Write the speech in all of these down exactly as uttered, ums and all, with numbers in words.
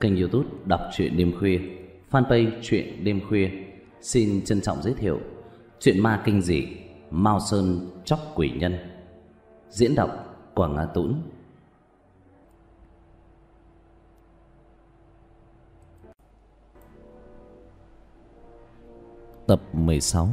kênh YouTube Đọc truyện đêm khuya, fanpage truyện đêm khuya xin trân trọng giới thiệu truyện ma kinh dị Mao Sơn Chóc Quỷ Nhân. Diễn đọc Quảng Nga Tũng. Tập mười sáu.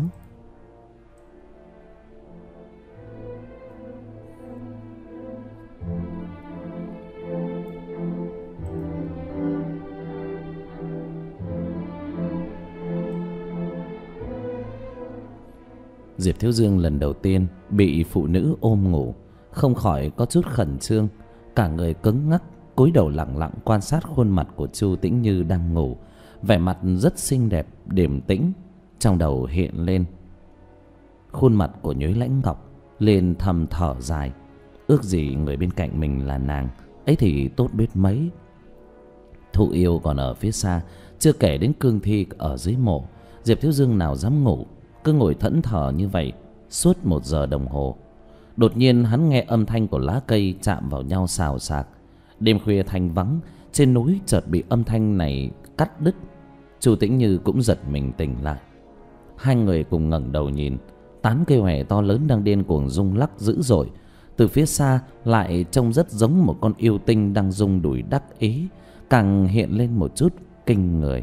Diệp Thiếu Dương lần đầu tiên bị phụ nữ ôm ngủ, không khỏi có chút khẩn trương, cả người cứng ngắc, cúi đầu lặng lặng quan sát khuôn mặt của Chu Tĩnh Như đang ngủ, vẻ mặt rất xinh đẹp, điềm tĩnh. Trong đầu hiện lên khuôn mặt của Nhuế Lãnh Ngọc, liền thầm thở dài, ước gì người bên cạnh mình là nàng ấy thì tốt biết mấy. Thụ Yêu còn ở phía xa, chưa kể đến cương thi ở dưới mộ. Diệp Thiếu Dương nào dám ngủ, cứ ngồi thẫn thờ như vậy suốt một giờ đồng hồ. Đột nhiên hắn nghe âm thanh của lá cây chạm vào nhau xào xạc. Đêm khuya thanh vắng, trên núi chợt bị âm thanh này cắt đứt. Chu Tĩnh Như cũng giật mình tỉnh lại. Hai người cùng ngẩng đầu nhìn, tán cây hòe to lớn đang điên cuồng rung lắc dữ dội. Từ phía xa lại trông rất giống một con yêu tinh đang rung đùi đắc ý, càng hiện lên một chút kinh người.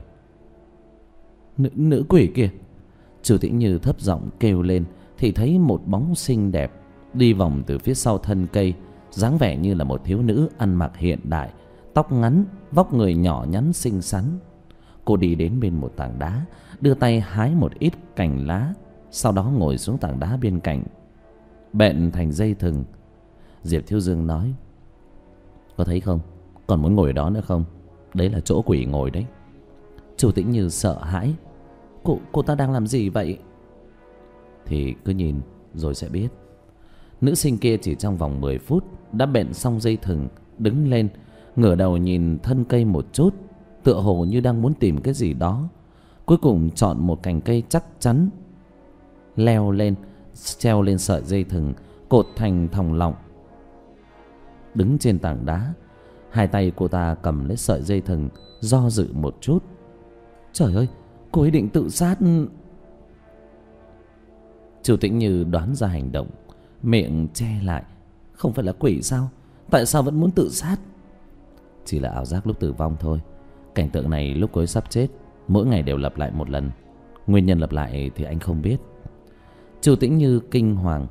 Nữ, nữ quỷ kìa! Chu Tĩnh Như thấp giọng kêu lên thì thấy một bóng xinh đẹp đi vòng từ phía sau thân cây, dáng vẻ như là một thiếu nữ ăn mặc hiện đại, tóc ngắn, vóc người nhỏ nhắn xinh xắn. Cô đi đến bên một tảng đá, đưa tay hái một ít cành lá, sau đó ngồi xuống tảng đá bên cạnh, bện thành dây thừng. Diệp Thiếu Dương nói: "Có thấy không? Còn muốn ngồi đó nữa không? Đấy là chỗ quỷ ngồi đấy." Chu Tĩnh Như sợ hãi: Cô, cô ta đang làm gì vậy? Thì cứ nhìn rồi sẽ biết. Nữ sinh kia chỉ trong vòng mười phút đã bện xong dây thừng, đứng lên, ngửa đầu nhìn thân cây một chút, tựa hồ như đang muốn tìm cái gì đó. Cuối cùng chọn một cành cây chắc chắn, leo lên, treo lên sợi dây thừng, cột thành thòng lọng. Đứng trên tảng đá, hai tay cô ta cầm lấy sợi dây thừng, do dự một chút. Trời ơi, cô ấy định tự sát. Chu Tĩnh Như đoán ra hành động, miệng che lại. Không phải là quỷ sao? Tại sao vẫn muốn tự sát? Chỉ là ảo giác lúc tử vong thôi. Cảnh tượng này lúc cô ấy sắp chết, mỗi ngày đều lặp lại một lần. Nguyên nhân lặp lại thì anh không biết. Chu Tĩnh Như kinh hoàng: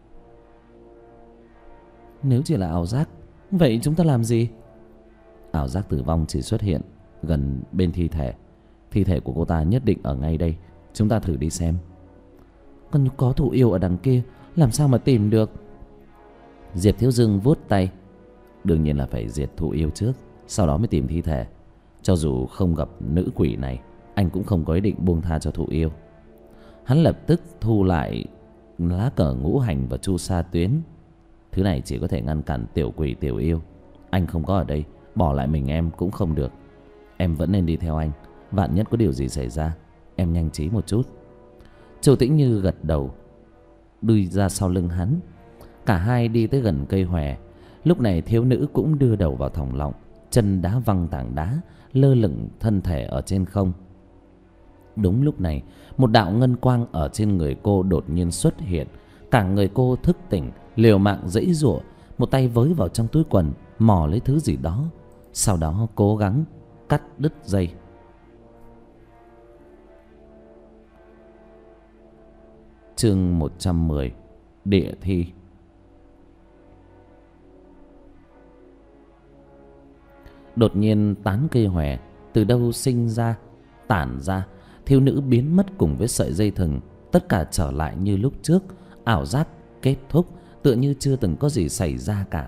Nếu chỉ là ảo giác, vậy chúng ta làm gì? Ảo giác tử vong chỉ xuất hiện gần bên thi thể. Thi thể của cô ta nhất định ở ngay đây. Chúng ta thử đi xem. Còn có Thụ Yêu ở đằng kia, làm sao mà tìm được? Diệp Thiếu Dương vuốt tay: Đương nhiên là phải diệt Thụ Yêu trước, sau đó mới tìm thi thể. Cho dù không gặp nữ quỷ này, anh cũng không có ý định buông tha cho Thụ Yêu. Hắn lập tức thu lại lá cờ ngũ hành và chu sa tuyến. Thứ này chỉ có thể ngăn cản tiểu quỷ tiểu yêu. Anh không có ở đây, bỏ lại mình em cũng không được. Em vẫn nên đi theo anh, vạn nhất có điều gì xảy ra, em nhanh trí một chút. Chu Tĩnh Như gật đầu, đi ra sau lưng hắn. Cả hai đi tới gần cây hòe. Lúc này thiếu nữ cũng đưa đầu vào thòng lọng, chân đá văng tảng đá, lơ lửng thân thể ở trên không. Đúng lúc này, một đạo ngân quang ở trên người cô đột nhiên xuất hiện. Cả người cô thức tỉnh, liều mạng giãy giụa, một tay với vào trong túi quần, mò lấy thứ gì đó, sau đó cố gắng cắt đứt dây. Chương một trăm mười. Địa thi. Đột nhiên tán cây hòe từ đâu sinh ra, tản ra. Thiếu nữ biến mất cùng với sợi dây thừng. Tất cả trở lại như lúc trước. Ảo giác kết thúc, tựa như chưa từng có gì xảy ra cả.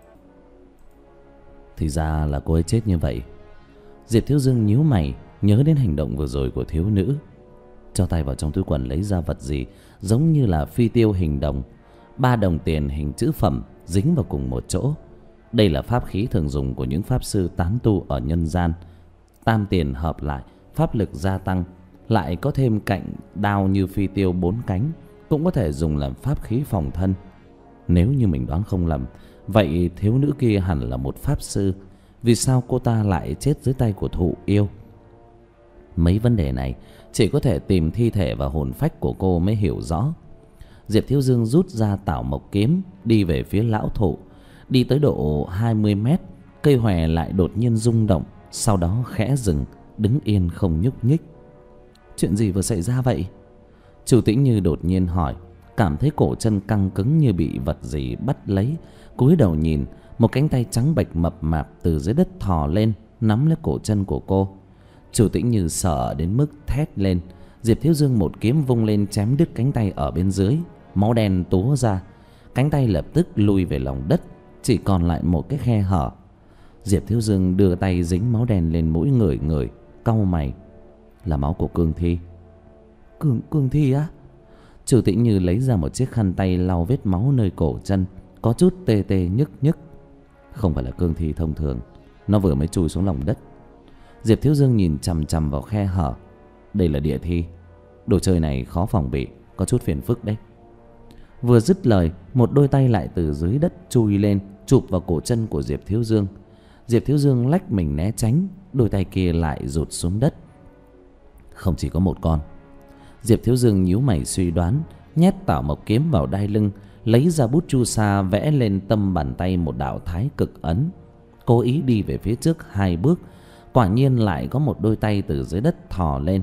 Thì ra là cô ấy chết như vậy. Diệp Thiếu Dương nhíu mày, nhớ đến hành động vừa rồi của thiếu nữ. Cho tay vào trong túi quần lấy ra vật gì giống như là phi tiêu hình đồng. Ba đồng tiền hình chữ phẩm dính vào cùng một chỗ. Đây là pháp khí thường dùng của những pháp sư tán tu ở nhân gian. Tam tiền hợp lại, pháp lực gia tăng. Lại có thêm cạnh đao như phi tiêu bốn cánh, cũng có thể dùng làm pháp khí phòng thân. Nếu như mình đoán không lầm, vậy thiếu nữ kia hẳn là một pháp sư. Vì sao cô ta lại chết dưới tay của thụ yêu? Mấy vấn đề này chỉ có thể tìm thi thể và hồn phách của cô mới hiểu rõ. Diệp Thiếu Dương rút ra Tảo Mộc kiếm, đi về phía lão thụ. Đi tới độ hai mươi mét, cây hòe lại đột nhiên rung động, sau đó khẽ dừng, đứng yên không nhúc nhích. Chuyện gì vừa xảy ra vậy? Chu Tĩnh Như đột nhiên hỏi, cảm thấy cổ chân căng cứng như bị vật gì bắt lấy. Cúi đầu nhìn, một cánh tay trắng bệch mập mạp từ dưới đất thò lên, nắm lấy cổ chân của cô. Chu Tĩnh Như sợ đến mức thét lên. Diệp Thiếu Dương một kiếm vung lên chém đứt cánh tay ở bên dưới, máu đen túa ra. Cánh tay lập tức lui về lòng đất, chỉ còn lại một cái khe hở. Diệp Thiếu Dương đưa tay dính máu đen lên mũi ngửi ngửi, cau mày. Là máu của Cương Thi. Cương, Cương Thi á? Chu Tĩnh Như lấy ra một chiếc khăn tay lau vết máu nơi cổ chân, có chút tê tê nhức nhức. Không phải là Cương Thi thông thường, nó vừa mới chui xuống lòng đất. Diệp Thiếu Dương nhìn chằm chằm vào khe hở. Đây là địa thi, đồ chơi này khó phòng bị, có chút phiền phức đấy. Vừa dứt lời, một đôi tay lại từ dưới đất chui lên, chụp vào cổ chân của Diệp Thiếu Dương. Diệp Thiếu Dương lách mình né tránh, đôi tay kia lại rụt xuống đất. Không chỉ có một con. Diệp Thiếu Dương nhíu mày suy đoán, nhét Tảo Mộc kiếm vào đai lưng, lấy ra bút chu sa vẽ lên tâm bàn tay một đạo thái cực ấn, cố ý đi về phía trước hai bước. Quả nhiên lại có một đôi tay từ dưới đất thò lên.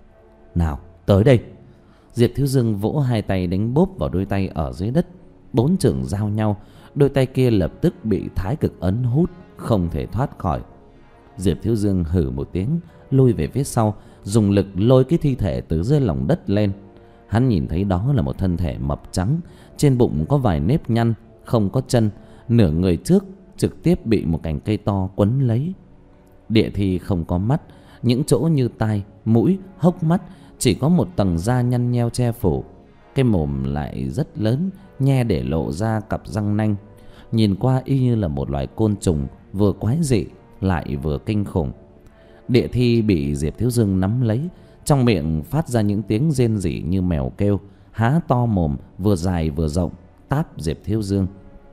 Nào, tới đây. Diệp Thiếu Dương vỗ hai tay đánh bốp vào đôi tay ở dưới đất. Bốn chưởng giao nhau, đôi tay kia lập tức bị thái cực ấn hút, không thể thoát khỏi. Diệp Thiếu Dương hừ một tiếng, lui về phía sau, dùng lực lôi cái thi thể từ dưới lòng đất lên. Hắn nhìn thấy đó là một thân thể mập trắng, trên bụng có vài nếp nhăn, không có chân, nửa người trước trực tiếp bị một cành cây to quấn lấy. Địa thi không có mắt, những chỗ như tai, mũi, hốc mắt chỉ có một tầng da nhăn nheo che phủ. Cái mồm lại rất lớn, nhe để lộ ra cặp răng nanh. Nhìn qua y như là một loài côn trùng, vừa quái dị lại vừa kinh khủng. Địa thi bị Diệp Thiếu Dương nắm lấy, trong miệng phát ra những tiếng rên rỉ như mèo kêu, há to mồm vừa dài vừa rộng táp Diệp Thiếu Dương.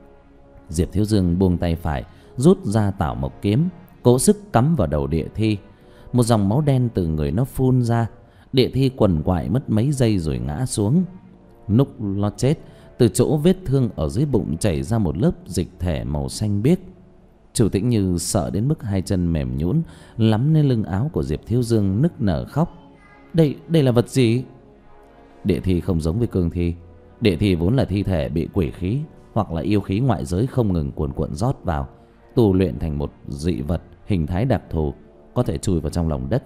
Diệp Thiếu Dương buông tay phải, rút ra Tảo Mộc kiếm, cố sức cắm vào đầu địa thi. Một dòng máu đen từ người nó phun ra. Địa thi quằn quại mất mấy giây rồi ngã xuống. Lúc nó chết, từ chỗ vết thương ở dưới bụng chảy ra một lớp dịch thể màu xanh biếc. Chu Tĩnh Như sợ đến mức hai chân mềm nhũn, lắm lên lưng áo của Diệp Thiếu Dương nức nở khóc. Đây, đây là vật gì? Địa thi không giống với Cương Thi. Địa thi vốn là thi thể bị quỷ khí hoặc là yêu khí ngoại giới không ngừng cuồn cuộn rót vào, tu luyện thành một dị vật hình thái đặc thù, có thể chui vào trong lòng đất.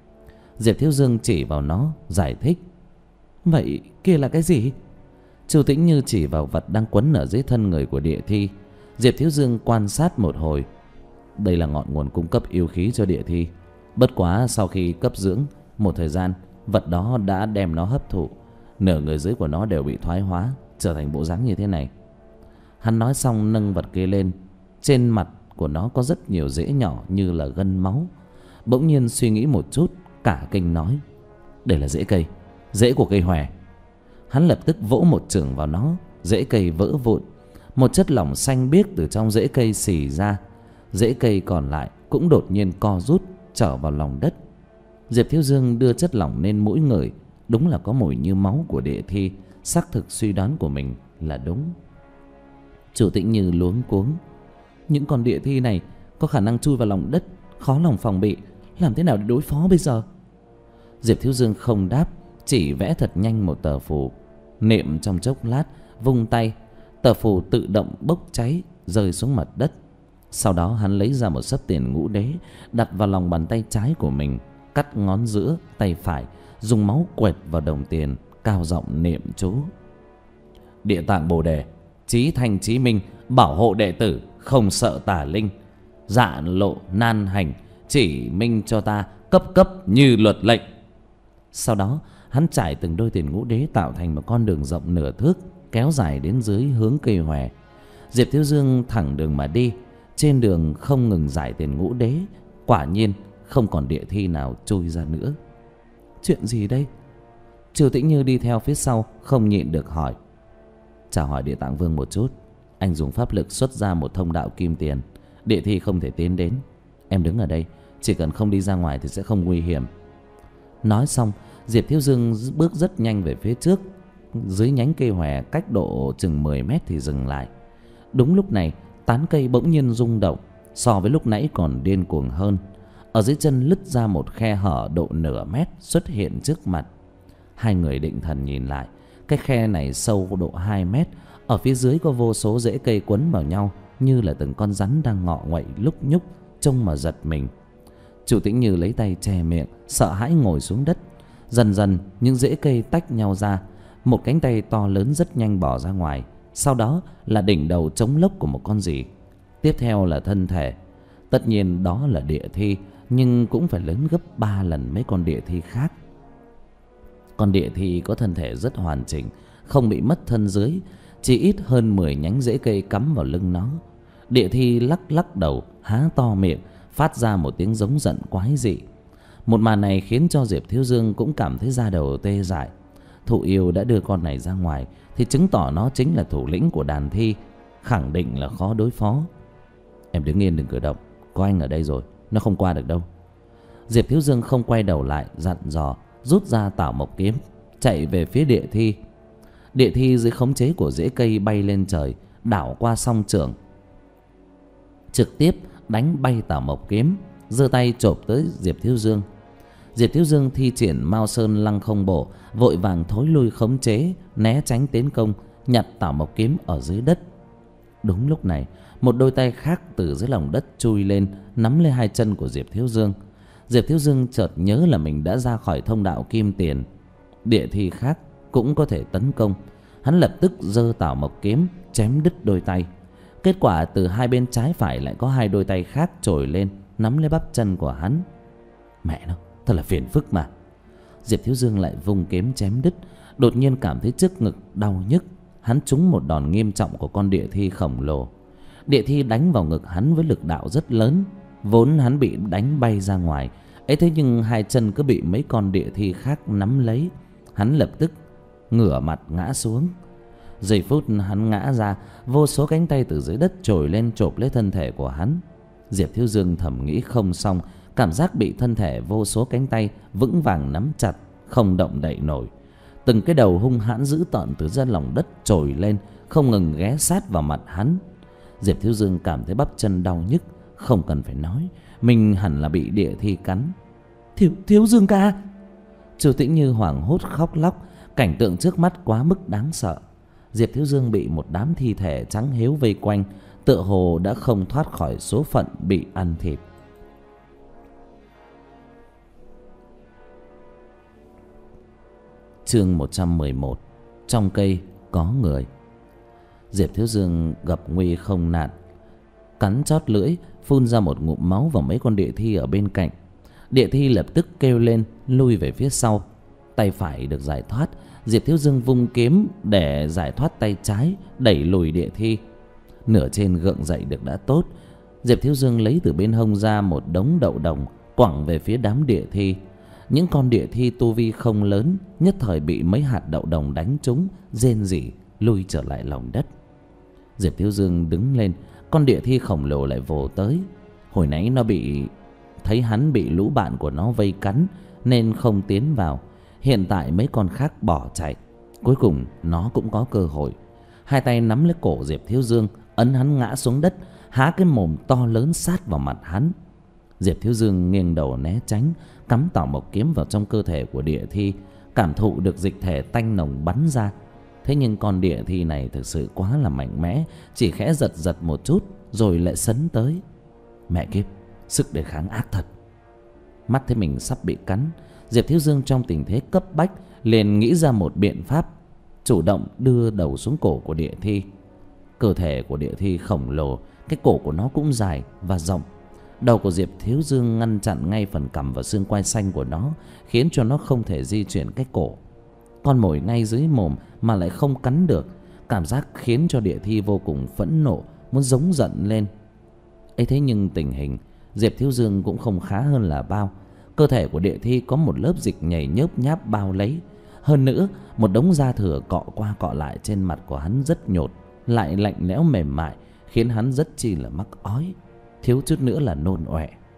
Diệp Thiếu Dương chỉ vào nó, giải thích. Vậy kia là cái gì? Chu Tĩnh Như chỉ vào vật đang quấn ở dưới thân người của địa thi. Diệp Thiếu Dương quan sát một hồi. Đây là ngọn nguồn cung cấp yêu khí cho địa thi. Bất quá sau khi cấp dưỡng một thời gian, vật đó đã đem nó hấp thụ. Nửa người dưới của nó đều bị thoái hóa, trở thành bộ dáng như thế này. Hắn nói xong nâng vật kia lên. Trên mặt của nó có rất nhiều rễ nhỏ như là gân máu. Bỗng nhiên suy nghĩ một chút, cả kinh nói. Đây là rễ cây, rễ của cây hòe. Hắn lập tức vỗ một chưởng vào nó, rễ cây vỡ vụn. Một chất lỏng xanh biếc từ trong rễ cây xì ra. Rễ cây còn lại cũng đột nhiên co rút, trở vào lòng đất. Diệp Thiếu Dương đưa chất lỏng lên mũi ngửi, đúng là có mùi như máu của địa thi. Xác thực suy đoán của mình là đúng. Chu Tĩnh Như luống cuống. Những con địa thi này có khả năng chui vào lòng đất, khó lòng phòng bị, làm thế nào để đối phó bây giờ? Diệp Thiếu Dương không đáp, chỉ vẽ thật nhanh một tờ phù. Niệm trong chốc lát, vung tay, tờ phù tự động bốc cháy, rơi xuống mặt đất. Sau đó hắn lấy ra một xấp tiền ngũ đế, đặt vào lòng bàn tay trái của mình, cắt ngón giữa tay phải, dùng máu quẹt vào đồng tiền, cao giọng niệm chú. Địa tạng Bồ Đề, chí thanh chí minh, bảo hộ đệ tử, không sợ tà linh. Dạ lộ nan hành, chỉ minh cho ta, cấp cấp như luật lệnh. Sau đó hắn trải từng đôi tiền ngũ đế tạo thành một con đường rộng nửa thước, kéo dài đến dưới hướng cây hòe. Diệp Thiếu Dương thẳng đường mà đi. Trên đường không ngừng giải tiền ngũ đế. Quả nhiên không còn địa thi nào chui ra nữa. Chuyện gì đây? Chu Tĩnh Như đi theo phía sau, không nhịn được hỏi. Chào hỏi Địa Tạng Vương một chút. Anh dùng pháp lực xuất ra một thông đạo kim tiền, địa thi không thể tiến đến. Em đứng ở đây, chỉ cần không đi ra ngoài thì sẽ không nguy hiểm. Nói xong, Diệp Thiếu Dương bước rất nhanh về phía trước. Dưới nhánh cây hòe cách độ chừng mười mét thì dừng lại. Đúng lúc này, tán cây bỗng nhiên rung động, so với lúc nãy còn điên cuồng hơn. Ở dưới chân lứt ra một khe hở độ nửa mét xuất hiện trước mặt. Hai người định thần nhìn lại. Cái khe này sâu độ hai mét. Ở phía dưới có vô số rễ cây quấn vào nhau, như là từng con rắn đang ngọ nguậy lúc nhúc, trông mà giật mình. Chu Tĩnh Như lấy tay che miệng, sợ hãi ngồi xuống đất. Dần dần những rễ cây tách nhau ra. Một cánh tay to lớn rất nhanh bỏ ra ngoài. Sau đó là đỉnh đầu trống lốc của một con gì. Tiếp theo là thân thể. Tất nhiên đó là địa thi, nhưng cũng phải lớn gấp ba lần mấy con địa thi khác. Con địa thi có thân thể rất hoàn chỉnh, không bị mất thân dưới. Chỉ ít hơn mười nhánh rễ cây cắm vào lưng nó. Địa thi lắc lắc đầu, há to miệng, phát ra một tiếng giống giận quái dị. Một màn này khiến cho Diệp Thiếu Dương cũng cảm thấy da đầu tê dại. Thụ Yêu đã đưa con này ra ngoài thì chứng tỏ nó chính là thủ lĩnh của đàn thi, khẳng định là khó đối phó. Em đứng yên đừng cử động, có anh ở đây rồi, nó không qua được đâu. Diệp Thiếu Dương không quay đầu lại, dặn dò, rút ra Tảo Mộc kiếm, chạy về phía địa thi. Địa thi dưới khống chế của rễ cây bay lên trời, đảo qua song trưởng, trực tiếp đánh bay Tảo Mộc kiếm, giơ tay chộp tới Diệp Thiếu Dương. Diệp Thiếu Dương thi triển Mao Sơn Lăng Không Bộ, vội vàng thối lui khống chế, né tránh tiến công, nhặt Tảo Mộc kiếm ở dưới đất. Đúng lúc này, một đôi tay khác từ dưới lòng đất chui lên, nắm lấy hai chân của Diệp Thiếu Dương. Diệp Thiếu Dương chợt nhớ là mình đã ra khỏi thông đạo kim tiền. Địa thi khác cũng có thể tấn công. Hắn lập tức giơ Tảo Mộc kiếm chém đứt đôi tay. Kết quả từ hai bên trái phải lại có hai đôi tay khác trồi lên, nắm lấy bắp chân của hắn. Mẹ nó, thật là phiền phức mà. Diệp Thiếu Dương lại vung kiếm chém đứt. Đột nhiên cảm thấy trước ngực đau nhức. Hắn trúng một đòn nghiêm trọng của con địa thi khổng lồ. Địa thi đánh vào ngực hắn với lực đạo rất lớn. Vốn hắn bị đánh bay ra ngoài ấy, thế nhưng hai chân cứ bị mấy con địa thi khác nắm lấy. Hắn lập tức ngửa mặt ngã xuống. Giây phút hắn ngã ra, vô số cánh tay từ dưới đất trồi lên chộp lấy thân thể của hắn. Diệp Thiếu Dương thầm nghĩ không xong, cảm giác bị thân thể vô số cánh tay vững vàng nắm chặt, không động đậy nổi. Từng cái đầu hung hãn dữ tợn từ dưới lòng đất trồi lên, không ngừng ghé sát vào mặt hắn. Diệp Thiếu Dương cảm thấy bắp chân đau nhức, không cần phải nói, mình hẳn là bị địa thi cắn. Thiếu, Thiếu Dương ca! Chu Tĩnh Như hoảng hốt khóc lóc, cảnh tượng trước mắt quá mức đáng sợ. Diệp Thiếu Dương bị một đám thi thể trắng héo vây quanh, tựa hồ đã không thoát khỏi số phận bị ăn thịt. Chương một trăm mười một. Trong cây có người. Diệp Thiếu Dương gặp nguy không nạn, cắn chót lưỡi, phun ra một ngụm máu vào mấy con địa thi ở bên cạnh. Địa thi lập tức kêu lên, lui về phía sau. Tay phải được giải thoát, Diệp Thiếu Dương vung kiếm để giải thoát tay trái, đẩy lùi địa thi. Nửa trên gượng dậy được đã tốt, Diệp Thiếu Dương lấy từ bên hông ra một đống đậu đồng, quẳng về phía đám địa thi. Những con địa thi tu vi không lớn, nhất thời bị mấy hạt đậu đồng đánh trúng, rên rỉ lui trở lại lòng đất. Diệp Thiếu Dương đứng lên, con địa thi khổng lồ lại vồ tới. Hồi nãy nó bị thấy hắn bị lũ bạn của nó vây cắn nên không tiến vào. Hiện tại mấy con khác bỏ chạy. Cuối cùng nó cũng có cơ hội. Hai tay nắm lấy cổ Diệp Thiếu Dương, ấn hắn ngã xuống đất, há cái mồm to lớn sát vào mặt hắn. Diệp Thiếu Dương nghiêng đầu né tránh, cắm Tảo Mộc kiếm vào trong cơ thể của địa thi, cảm thụ được dịch thể tanh nồng bắn ra. Thế nhưng con địa thi này thực sự quá là mạnh mẽ, chỉ khẽ giật giật một chút rồi lại sấn tới. Mẹ kiếp, sức đề kháng ác thật. Mắt thấy mình sắp bị cắn, Diệp Thiếu Dương trong tình thế cấp bách liền nghĩ ra một biện pháp, chủ động đưa đầu xuống cổ của địa thi. Cơ thể của địa thi khổng lồ, cái cổ của nó cũng dài và rộng. Đầu của Diệp Thiếu Dương ngăn chặn ngay phần cằm và xương quai xanh của nó, khiến cho nó không thể di chuyển cái cổ. Con mồi ngay dưới mồm mà lại không cắn được, cảm giác khiến cho địa thi vô cùng phẫn nộ, muốn giống giận lên. ấy thế nhưng tình hình Diệp Thiếu Dương cũng không khá hơn là bao. Cơ thể của địa thi có một lớp dịch nhầy nhớp nháp bao lấy. Hơn nữa, một đống da thừa cọ qua cọ lại trên mặt của hắn rất nhột, lại lạnh lẽo mềm mại, khiến hắn rất chi là mắc ói, thiếu chút nữa là nôn ọe.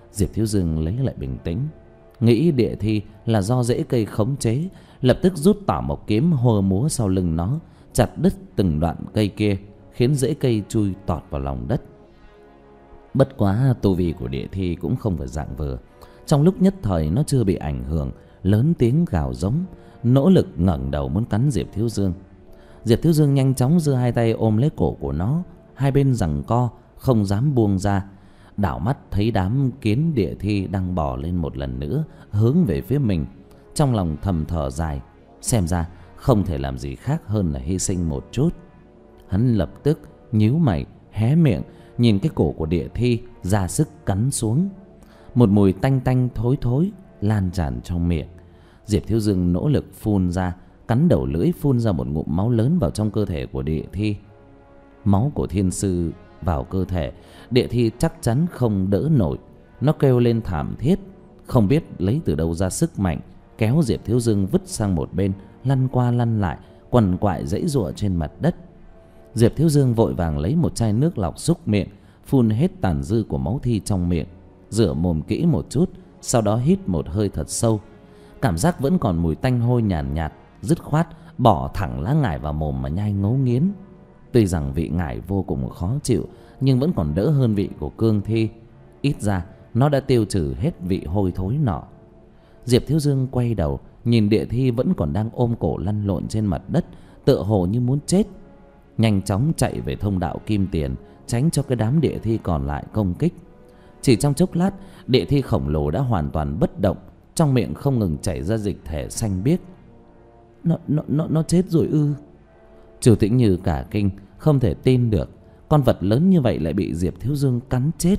Diệp Thiếu Dương lấy lại bình tĩnh, nghĩ địa thi là do rễ cây khống chế, lập tức rút tảo mộc kiếm hô múa sau lưng nó, chặt đứt từng đoạn cây kia, khiến rễ cây chui tọt vào lòng đất. Bất quá tu vi của địa thi cũng không phải dạng vừa, trong lúc nhất thời nó chưa bị ảnh hưởng, lớn tiếng gào giống, nỗ lực ngẩng đầu muốn cắn Diệp Thiếu Dương. Diệp Thiếu Dương nhanh chóng giơ hai tay ôm lấy cổ của nó, hai bên giằng co không dám buông ra. Đảo mắt thấy đám kiến địa thi đang bò lên một lần nữa, hướng về phía mình, trong lòng thầm thở dài, xem ra không thể làm gì khác hơn là hy sinh một chút. Hắn lập tức nhíu mày, hé miệng nhìn cái cổ của địa thi, ra sức cắn xuống. Một mùi tanh tanh thối thối lan tràn trong miệng. Diệp Thiếu Dương nỗ lực phun ra, cắn đầu lưỡi phun ra một ngụm máu lớn vào trong cơ thể của địa thi. Máu của thiên sư vào cơ thể, địa thi chắc chắn không đỡ nổi. Nó kêu lên thảm thiết, không biết lấy từ đâu ra sức mạnh, kéo Diệp Thiếu Dương vứt sang một bên, lăn qua lăn lại, quằn quại giãy giụa trên mặt đất. Diệp Thiếu Dương vội vàng lấy một chai nước lọc súc miệng, phun hết tàn dư của máu thi trong miệng, rửa mồm kỹ một chút, sau đó hít một hơi thật sâu. Cảm giác vẫn còn mùi tanh hôi nhàn nhạt, nhạt, dứt khoát bỏ thẳng lá ngải vào mồm mà nhai ngấu nghiến. Tuy rằng vị ngải vô cùng khó chịu, nhưng vẫn còn đỡ hơn vị của cương thi. Ít ra nó đã tiêu trừ hết vị hôi thối nọ. Diệp Thiếu Dương quay đầu nhìn địa thi vẫn còn đang ôm cổ lăn lộn trên mặt đất, tựa hồ như muốn chết. Nhanh chóng chạy về thông đạo kim tiền, tránh cho cái đám địa thi còn lại công kích. Chỉ trong chốc lát, địa thi khổng lồ đã hoàn toàn bất động, trong miệng không ngừng chảy ra dịch thể xanh biếc. Nó, nó, nó, nó chết rồi ư? Chu Tĩnh Như cả kinh, không thể tin được, con vật lớn như vậy lại bị Diệp Thiếu Dương cắn chết.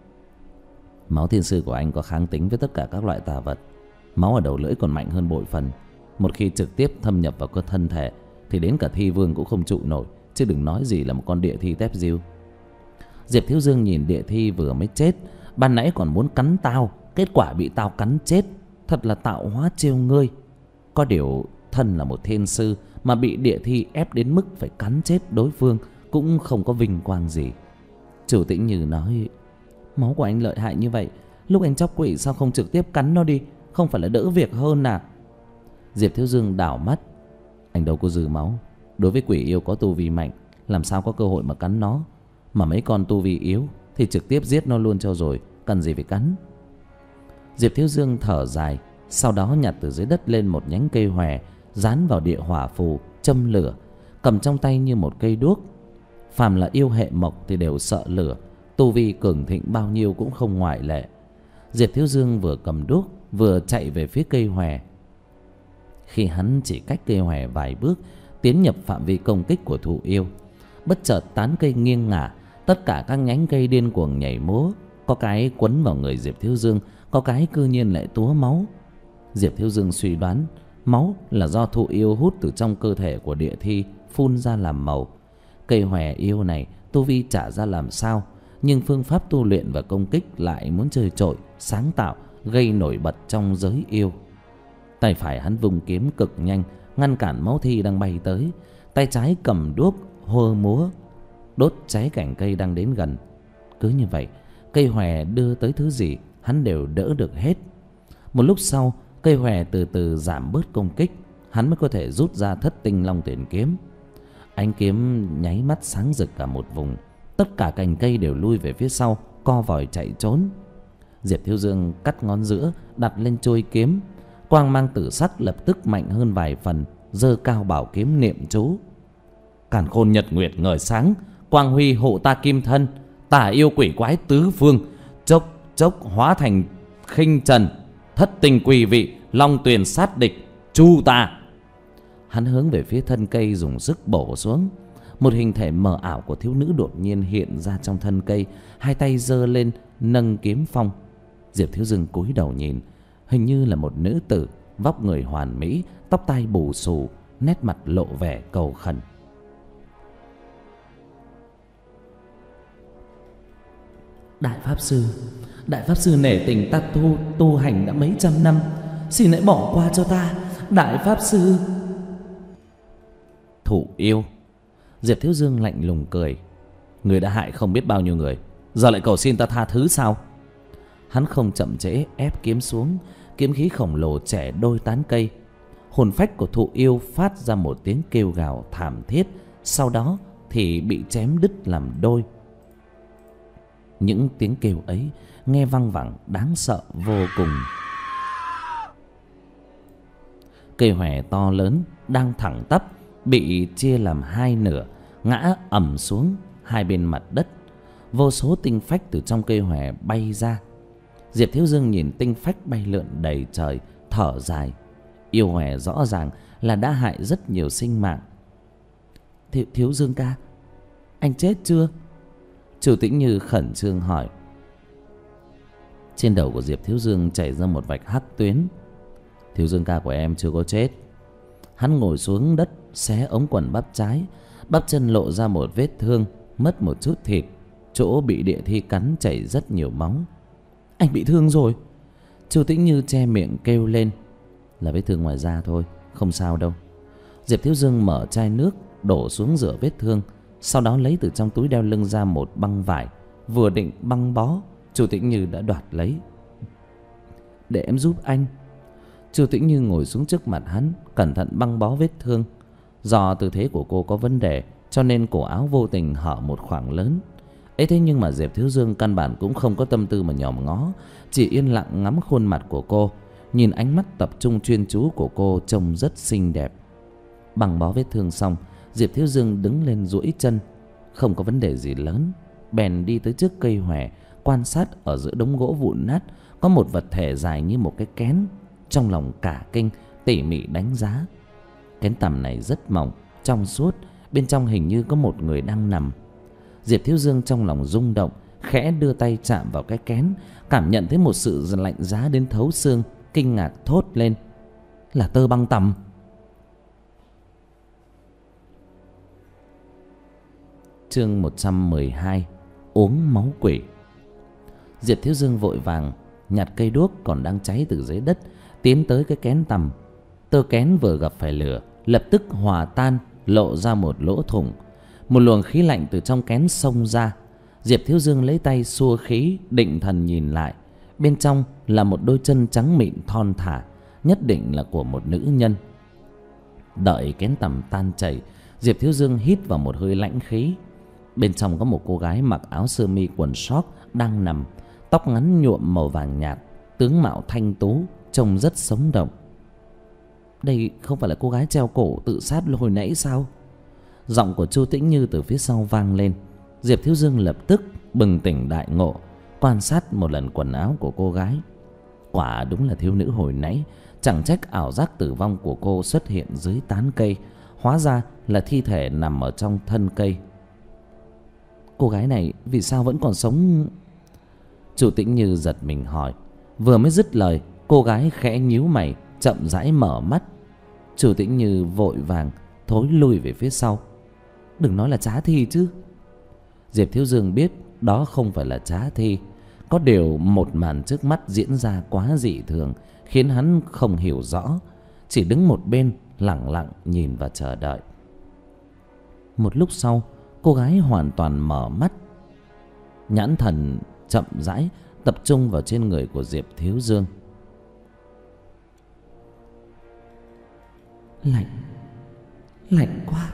Máu thiên sư của anh có kháng tính với tất cả các loại tà vật. Máu ở đầu lưỡi còn mạnh hơn bội phần. Một khi trực tiếp thâm nhập vào cơ thân thể thì đến cả thi vương cũng không trụ nổi, chứ đừng nói gì là một con địa thi tép diêu. Diệp Thiếu Dương nhìn địa thi vừa mới chết, ban nãy còn muốn cắn tao, kết quả bị tao cắn chết, thật là tạo hóa trêu ngươi. Có điều thân là một thiên sư mà bị địa thi ép đến mức phải cắn chết đối phương cũng không có vinh quang gì. Chủ Tĩnh Như nói, máu của anh lợi hại như vậy, lúc anh chóc quỷ sao không trực tiếp cắn nó đi, không phải là đỡ việc hơn à? Diệp Thiếu Dương đảo mắt, anh đâu có dư máu. Đối với quỷ yêu có tu vi mạnh, làm sao có cơ hội mà cắn nó. Mà mấy con tu vi yếu thì trực tiếp giết nó luôn cho rồi, cần gì phải cắn. Diệp Thiếu Dương thở dài, sau đó nhặt từ dưới đất lên một nhánh cây hòe, dán vào địa hỏa phù, châm lửa, cầm trong tay như một cây đuốc. Phàm là yêu hệ mộc thì đều sợ lửa, tu vi cường thịnh bao nhiêu cũng không ngoại lệ. Diệp Thiếu Dương vừa cầm đuốc vừa chạy về phía cây hòe. Khi hắn chỉ cách cây hòe vài bước, tiến nhập phạm vi công kích của thụ yêu, bất chợt tán cây nghiêng ngả, tất cả các nhánh cây điên cuồng nhảy múa, có cái quấn vào người Diệp Thiếu Dương, có cái cư nhiên lại túa máu. Diệp Thiếu Dương suy đoán máu là do thụ yêu hút từ trong cơ thể của địa thi phun ra làm màu. Cây hòe yêu này tu vi trả ra làm sao, nhưng phương pháp tu luyện và công kích lại muốn chơi trội, sáng tạo, gây nổi bật trong giới yêu. Tay phải hắn vung kiếm cực nhanh, ngăn cản máu thi đang bay tới. Tay trái cầm đuốc hô múa, đốt cháy cành cây đang đến gần. Cứ như vậy, cây hòe đưa tới thứ gì hắn đều đỡ được hết. Một lúc sau, cây hòe từ từ giảm bớt công kích, hắn mới có thể rút ra thất tinh long tuyển kiếm. Ánh kiếm nháy mắt sáng rực cả một vùng, tất cả cành cây đều lui về phía sau, co vòi chạy trốn. Diệp Thiếu Dương cắt ngón giữa, đặt lên trôi kiếm, quang mang tử sắc lập tức mạnh hơn vài phần, giơ cao bảo kiếm niệm chú. Càn khôn nhật nguyệt ngời sáng, quang huy hộ ta kim thân, tả yêu quỷ quái tứ phương, chốc chốc hóa thành khinh trần, thất tình quỷ vị, long tuyền sát địch, chu ta. Hắn hướng về phía thân cây dùng sức bổ xuống. Một hình thể mờ ảo của thiếu nữ đột nhiên hiện ra trong thân cây, hai tay giơ lên nâng kiếm phong. Diệp Thiếu Dương cúi đầu nhìn, hình như là một nữ tử, vóc người hoàn mỹ, tóc tai bù xù, nét mặt lộ vẻ cầu khẩn. Đại Pháp Sư, Đại Pháp Sư nể tình ta tu tu hành đã mấy trăm năm, xin hãy bỏ qua cho ta, Đại Pháp Sư. Thụ yêu. Diệp Thiếu Dương lạnh lùng cười, người đã hại không biết bao nhiêu người, giờ lại cầu xin ta tha thứ sao? Hắn không chậm trễ ép kiếm xuống. Kiếm khí khổng lồ chẻ đôi tán cây. Hồn phách của thụ yêu phát ra một tiếng kêu gào thảm thiết, sau đó thì bị chém đứt làm đôi. Những tiếng kêu ấy nghe văng vẳng đáng sợ vô cùng. Cây hòe to lớn đang thẳng tắp bị chia làm hai nửa, ngã ầm xuống hai bên mặt đất. Vô số tinh phách từ trong cây hòe bay ra. Diệp Thiếu Dương nhìn tinh phách bay lượn đầy trời, thở dài. Yêu hòe rõ ràng là đã hại rất nhiều sinh mạng. Thiếu, Thiếu Dương ca, anh chết chưa? Chu Tĩnh Như khẩn trương hỏi. Trên đầu của Diệp Thiếu Dương chảy ra một vạch hắc tuyến. Thiếu Dương ca của em chưa có chết. Hắn ngồi xuống đất, xé ống quần bắp trái. Bắp chân lộ ra một vết thương, mất một chút thịt. Chỗ bị địa thi cắn chảy rất nhiều máu. Anh bị thương rồi. Chu Tĩnh Như che miệng kêu lên. Là vết thương ngoài da thôi, không sao đâu. Diệp Thiếu Dương mở chai nước đổ xuống rửa vết thương, sau đó lấy từ trong túi đeo lưng ra một băng vải. Vừa định băng bó, Chu Tĩnh Như đã đoạt lấy. Để em giúp anh. Chu Tĩnh Như ngồi xuống trước mặt hắn, cẩn thận băng bó vết thương. Do tư thế của cô có vấn đề, cho nên cổ áo vô tình hở một khoảng lớn. Ấy thế nhưng mà Diệp Thiếu Dương căn bản cũng không có tâm tư mà nhòm ngó, chỉ yên lặng ngắm khuôn mặt của cô. Nhìn ánh mắt tập trung chuyên chú của cô trông rất xinh đẹp. Băng bó vết thương xong, Diệp Thiếu Dương đứng lên duỗi chân. Không có vấn đề gì lớn, bèn đi tới trước cây hòe, quan sát ở giữa đống gỗ vụn nát có một vật thể dài như một cái kén. Trong lòng cả kinh, tỉ mỉ đánh giá. Kén tằm này rất mỏng, trong suốt, bên trong hình như có một người đang nằm. Diệp Thiếu Dương trong lòng rung động, khẽ đưa tay chạm vào cái kén, cảm nhận thấy một sự lạnh giá đến thấu xương, kinh ngạc thốt lên. Là tơ băng tằm. Chương một trăm mười hai. Uống máu quỷ. Diệp Thiếu Dương vội vàng nhặt cây đuốc còn đang cháy từ dưới đất, tiến tới cái kén tằm. Tơ kén vừa gặp phải lửa, lập tức hòa tan, lộ ra một lỗ thủng. Một luồng khí lạnh từ trong kén xông ra. Diệp Thiếu Dương lấy tay xua khí, định thần nhìn lại. Bên trong là một đôi chân trắng mịn thon thả, nhất định là của một nữ nhân. Đợi kén tằm tan chảy, Diệp Thiếu Dương hít vào một hơi lãnh khí. Bên trong có một cô gái mặc áo sơ mi quần short đang nằm, tóc ngắn nhuộm màu vàng nhạt, tướng mạo thanh tú, trông rất sống động. Đây không phải là cô gái treo cổ tự sát hồi nãy sao? Giọng của Chu Tĩnh Như từ phía sau vang lên. Diệp Thiếu Dương lập tức bừng tỉnh đại ngộ, quan sát một lần quần áo của cô gái. Quả đúng là thiếu nữ hồi nãy. Chẳng trách ảo giác tử vong của cô xuất hiện dưới tán cây, hóa ra là thi thể nằm ở trong thân cây. Cô gái này vì sao vẫn còn sống? Chu Tĩnh Như giật mình hỏi. Vừa mới dứt lời, cô gái khẽ nhíu mày, chậm rãi mở mắt. Chu Tĩnh Như vội vàng thối lui về phía sau. Đừng nói là trá thi chứ. Diệp Thiếu Dương biết đó không phải là trá thi. Có điều một màn trước mắt diễn ra quá dị thường, khiến hắn không hiểu rõ, chỉ đứng một bên lặng lặng nhìn và chờ đợi. Một lúc sau, cô gái hoàn toàn mở mắt. Nhãn thần chậm rãi tập trung vào trên người của Diệp Thiếu Dương. Lạnh, lạnh quá.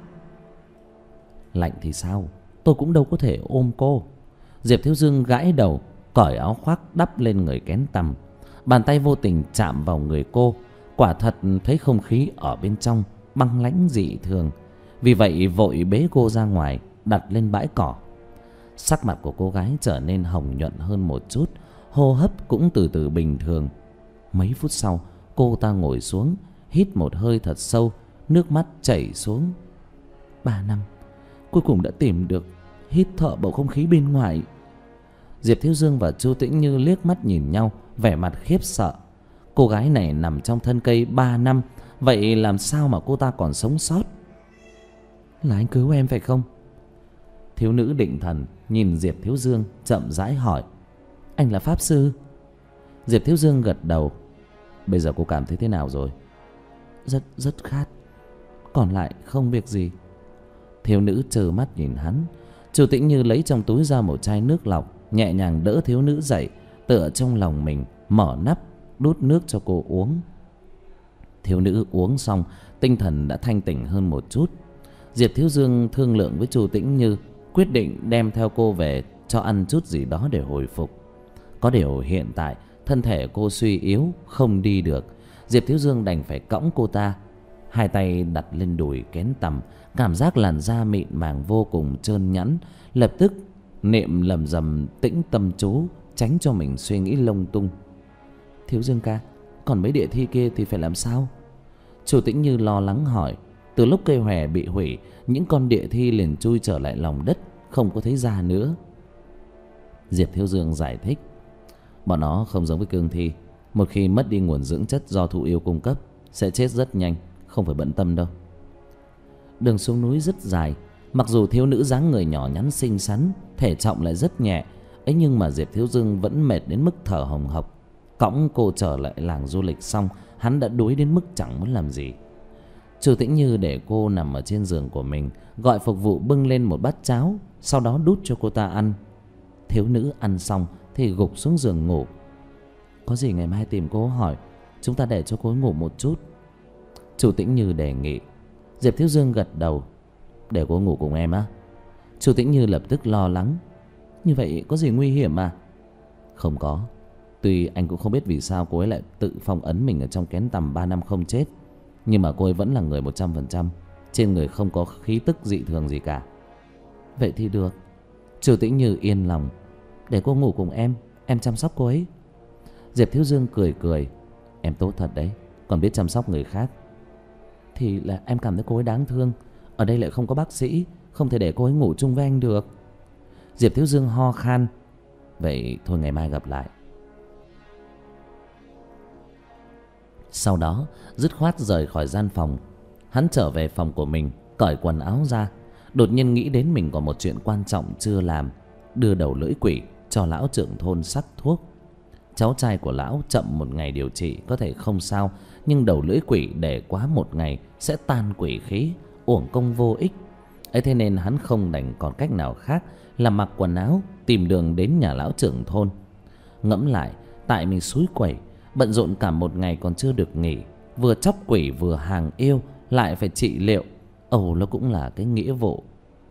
Lạnh thì sao, tôi cũng đâu có thể ôm cô. Diệp Thiếu Dương gãi đầu, cởi áo khoác đắp lên người kén tằm. Bàn tay vô tình chạm vào người cô. Quả thật thấy không khí ở bên trong băng lãnh dị thường. Vì vậy vội bế cô ra ngoài, đặt lên bãi cỏ. Sắc mặt của cô gái trở nên hồng nhuận hơn một chút, hô hấp cũng từ từ bình thường. Mấy phút sau, cô ta ngồi xuống, hít một hơi thật sâu, nước mắt chảy xuống. Ba năm, cuối cùng đã tìm được. Hít thở bầu không khí bên ngoài. Diệp Thiếu Dương và Chu Tĩnh Như liếc mắt nhìn nhau, vẻ mặt khiếp sợ. Cô gái này nằm trong thân cây ba năm, vậy làm sao mà cô ta còn sống sót? Là anh cứu em phải không? Thiếu nữ định thần nhìn Diệp Thiếu Dương, chậm rãi hỏi. Anh là pháp sư? Diệp Thiếu Dương gật đầu. Bây giờ cô cảm thấy thế nào rồi? Rất rất khát, còn lại không việc gì. Thiếu nữ trơ mắt nhìn hắn. Chu Tĩnh Như lấy trong túi ra một chai nước lọc, nhẹ nhàng đỡ thiếu nữ dậy, tựa trong lòng mình, mở nắp đút nước cho cô uống. Thiếu nữ uống xong, tinh thần đã thanh tỉnh hơn một chút. Diệp Thiếu Dương thương lượng với Chu Tĩnh Như, quyết định đem theo cô về cho ăn chút gì đó để hồi phục. Có điều hiện tại thân thể cô suy yếu, không đi được. Diệp Thiếu Dương đành phải cõng cô ta, hai tay đặt lên đùi kén tằm, cảm giác làn da mịn màng vô cùng trơn nhẵn. Lập tức niệm lầm rầm tĩnh tâm chú, tránh cho mình suy nghĩ lung tung. Thiếu Dương ca, còn mấy địa thi kia thì phải làm sao? Chu Tĩnh Như lo lắng hỏi. Từ lúc cây hòe bị hủy, những con địa thi liền chui trở lại lòng đất, không có thấy ra nữa. Diệp Thiếu Dương giải thích. Bọn nó không giống với cương thi, một khi mất đi nguồn dưỡng chất do thụ yêu cung cấp sẽ chết rất nhanh, không phải bận tâm đâu. Đường xuống núi rất dài, mặc dù thiếu nữ dáng người nhỏ nhắn xinh xắn, thể trọng lại rất nhẹ ấy, nhưng mà Diệp Thiếu Dương vẫn mệt đến mức thở hồng hộc. Cõng cô trở lại làng du lịch xong, hắn đã đuối đến mức chẳng muốn làm gì. Chu Tĩnh Như để cô nằm ở trên giường của mình, gọi phục vụ bưng lên một bát cháo, sau đó đút cho cô ta ăn. Thiếu nữ ăn xong thì gục xuống giường ngủ. Có gì ngày mai tìm cô hỏi, chúng ta để cho cô ngủ một chút, Chu Tĩnh Như đề nghị. Diệp Thiếu Dương gật đầu. Để cô ngủ cùng em á? Chu Tĩnh Như lập tức lo lắng. Như vậy có gì nguy hiểm à? Không có. Tuy anh cũng không biết vì sao cô ấy lại tự phong ấn mình ở trong kén tằm ba năm không chết, nhưng mà cô ấy vẫn là người một trăm phần trăm. Trên người không có khí tức dị thường gì cả. Vậy thì được. Chu Tĩnh Như yên lòng. Để cô ngủ cùng em, em chăm sóc cô ấy. Diệp Thiếu Dương cười cười. Em tốt thật đấy, còn biết chăm sóc người khác. Thì là em cảm thấy cô ấy đáng thương. Ở đây lại không có bác sĩ, không thể để cô ấy ngủ chung với anh được. Diệp Thiếu Dương ho khan. Vậy thôi ngày mai gặp lại. Sau đó dứt khoát rời khỏi gian phòng. Hắn trở về phòng của mình, cởi quần áo ra. Đột nhiên nghĩ đến mình còn một chuyện quan trọng chưa làm. Đưa đầu lưỡi quỷ cho lão trưởng thôn sắc thuốc. Cháu trai của lão chậm một ngày điều trị có thể không sao, nhưng đầu lưỡi quỷ để quá một ngày sẽ tan quỷ khí, uổng công vô ích. Ấy thế nên hắn không đành còn cách nào khác là mặc quần áo tìm đường đến nhà lão trưởng thôn. Ngẫm lại, tại mình xúi quẩy, bận rộn cả một ngày còn chưa được nghỉ, vừa chóc quỷ vừa hàng yêu, lại phải trị liệu. Ồ, nó cũng là cái nghĩa vụ.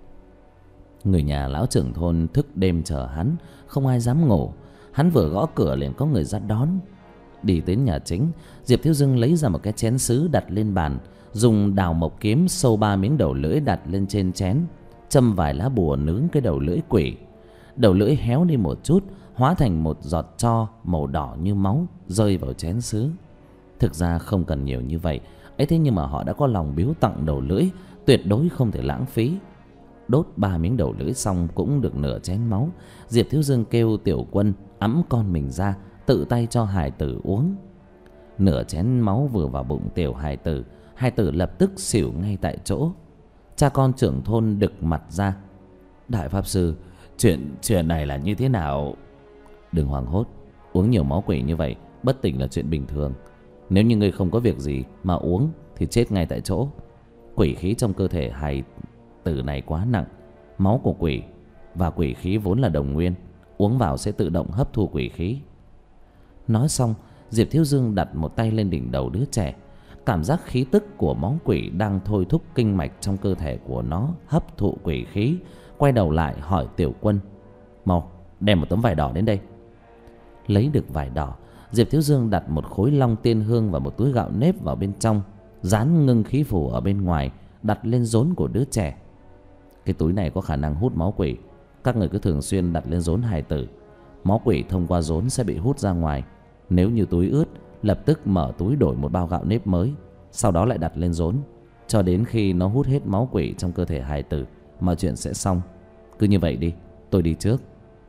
Người nhà lão trưởng thôn thức đêm chờ hắn, không ai dám ngủ. Hắn vừa gõ cửa liền có người ra đón. Đi đến nhà chính, Diệp Thiếu Dương lấy ra một cái chén sứ đặt lên bàn, dùng đào mộc kiếm sâu ba miếng đầu lưỡi đặt lên trên chén, châm vài lá bùa nướng cái đầu lưỡi quỷ. Đầu lưỡi héo đi một chút, hóa thành một giọt tro màu đỏ như máu rơi vào chén sứ. Thực ra không cần nhiều như vậy ấy, thế nhưng mà họ đã có lòng biếu tặng đầu lưỡi, tuyệt đối không thể lãng phí. Đốt ba miếng đầu lưỡi xong cũng được nửa chén máu. Diệp Thiếu Dương kêu Tiểu Quân ẵm con mình ra, tự tay cho hài tử uống. Nửa chén máu vừa vào bụng tiểu hài tử, hài tử lập tức xỉu ngay tại chỗ. Cha con trưởng thôn đực mặt ra. Đại pháp sư, chuyện chuyện này là như thế nào? Đừng hoảng hốt, uống nhiều máu quỷ như vậy bất tỉnh là chuyện bình thường. Nếu như ngươi không có việc gì mà uống thì chết ngay tại chỗ. Quỷ khí trong cơ thể hài tử này quá nặng. Máu của quỷ và quỷ khí vốn là đồng nguyên, uống vào sẽ tự động hấp thu quỷ khí. Nói xong, Diệp Thiếu Dương đặt một tay lên đỉnh đầu đứa trẻ. Cảm giác khí tức của máu quỷ đang thôi thúc kinh mạch trong cơ thể của nó hấp thụ quỷ khí. Quay đầu lại hỏi Tiểu Quân, mau đem một tấm vải đỏ đến đây. Lấy được vải đỏ, Diệp Thiếu Dương đặt một khối long tiên hương và một túi gạo nếp vào bên trong, dán ngưng khí phủ ở bên ngoài, đặt lên rốn của đứa trẻ. Cái túi này có khả năng hút máu quỷ, các người cứ thường xuyên đặt lên rốn hài tử. Máu quỷ thông qua rốn sẽ bị hút ra ngoài. Nếu như túi ướt, lập tức mở túi đổi một bao gạo nếp mới, sau đó lại đặt lên rốn, cho đến khi nó hút hết máu quỷ trong cơ thể hài tử, mọi chuyện sẽ xong. Cứ như vậy đi, tôi đi trước.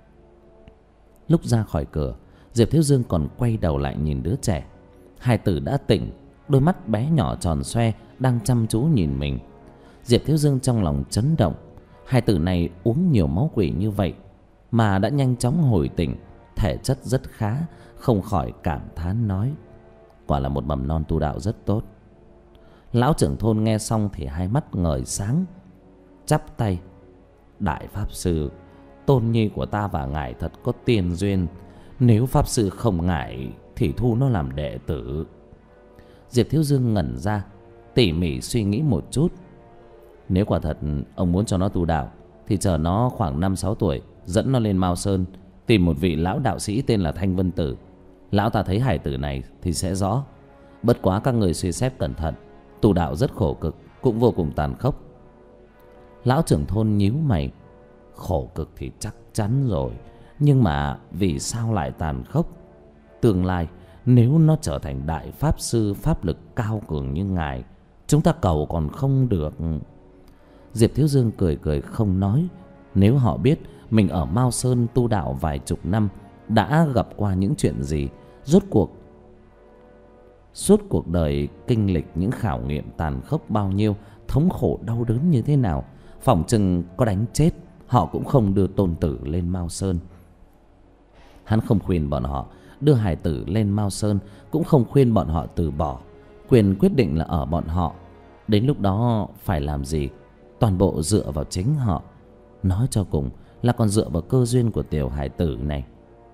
Lúc ra khỏi cửa, Diệp Thiếu Dương còn quay đầu lại nhìn đứa trẻ. Hài tử đã tỉnh, đôi mắt bé nhỏ tròn xoe đang chăm chú nhìn mình. Diệp Thiếu Dương trong lòng chấn động. Hài tử này uống nhiều máu quỷ như vậy mà đã nhanh chóng hồi tỉnh, thể chất rất khá, không khỏi cảm thán nói, quả là một mầm non tu đạo rất tốt. Lão trưởng thôn nghe xong thì hai mắt ngời sáng, chắp tay, đại pháp sư, tôn nhi của ta và ngài thật có tiền duyên. Nếu pháp sư không ngại thì thu nó làm đệ tử. Diệp Thiếu Dương ngẩn ra, tỉ mỉ suy nghĩ một chút. Nếu quả thật ông muốn cho nó tu đạo thì chờ nó khoảng năm sáu tuổi, dẫn nó lên Mao Sơn, tìm một vị lão đạo sĩ tên là Thanh Vân Tử. Lão ta thấy hải tử này thì sẽ rõ. Bất quá các người suy xét cẩn thận, tu đạo rất khổ cực, cũng vô cùng tàn khốc. Lão trưởng thôn nhíu mày. Khổ cực thì chắc chắn rồi, nhưng mà vì sao lại tàn khốc? Tương lai nếu nó trở thành đại pháp sư pháp lực cao cường như ngài, chúng ta cầu còn không được. Diệp Thiếu Dương cười cười không nói. Nếu họ biết mình ở Mao Sơn tu đạo vài chục năm, đã gặp qua những chuyện gì, rốt cuộc suốt cuộc đời kinh lịch những khảo nghiệm tàn khốc bao nhiêu, thống khổ đau đớn như thế nào, phỏng chừng có đánh chết họ cũng không đưa tôn tử lên Mao Sơn. Hắn không khuyên bọn họ đưa hài tử lên Mao Sơn, cũng không khuyên bọn họ từ bỏ. Quyền quyết định là ở bọn họ. Đến lúc đó phải làm gì, toàn bộ dựa vào chính họ. Nói cho cùng là còn dựa vào cơ duyên của tiểu hài tử này.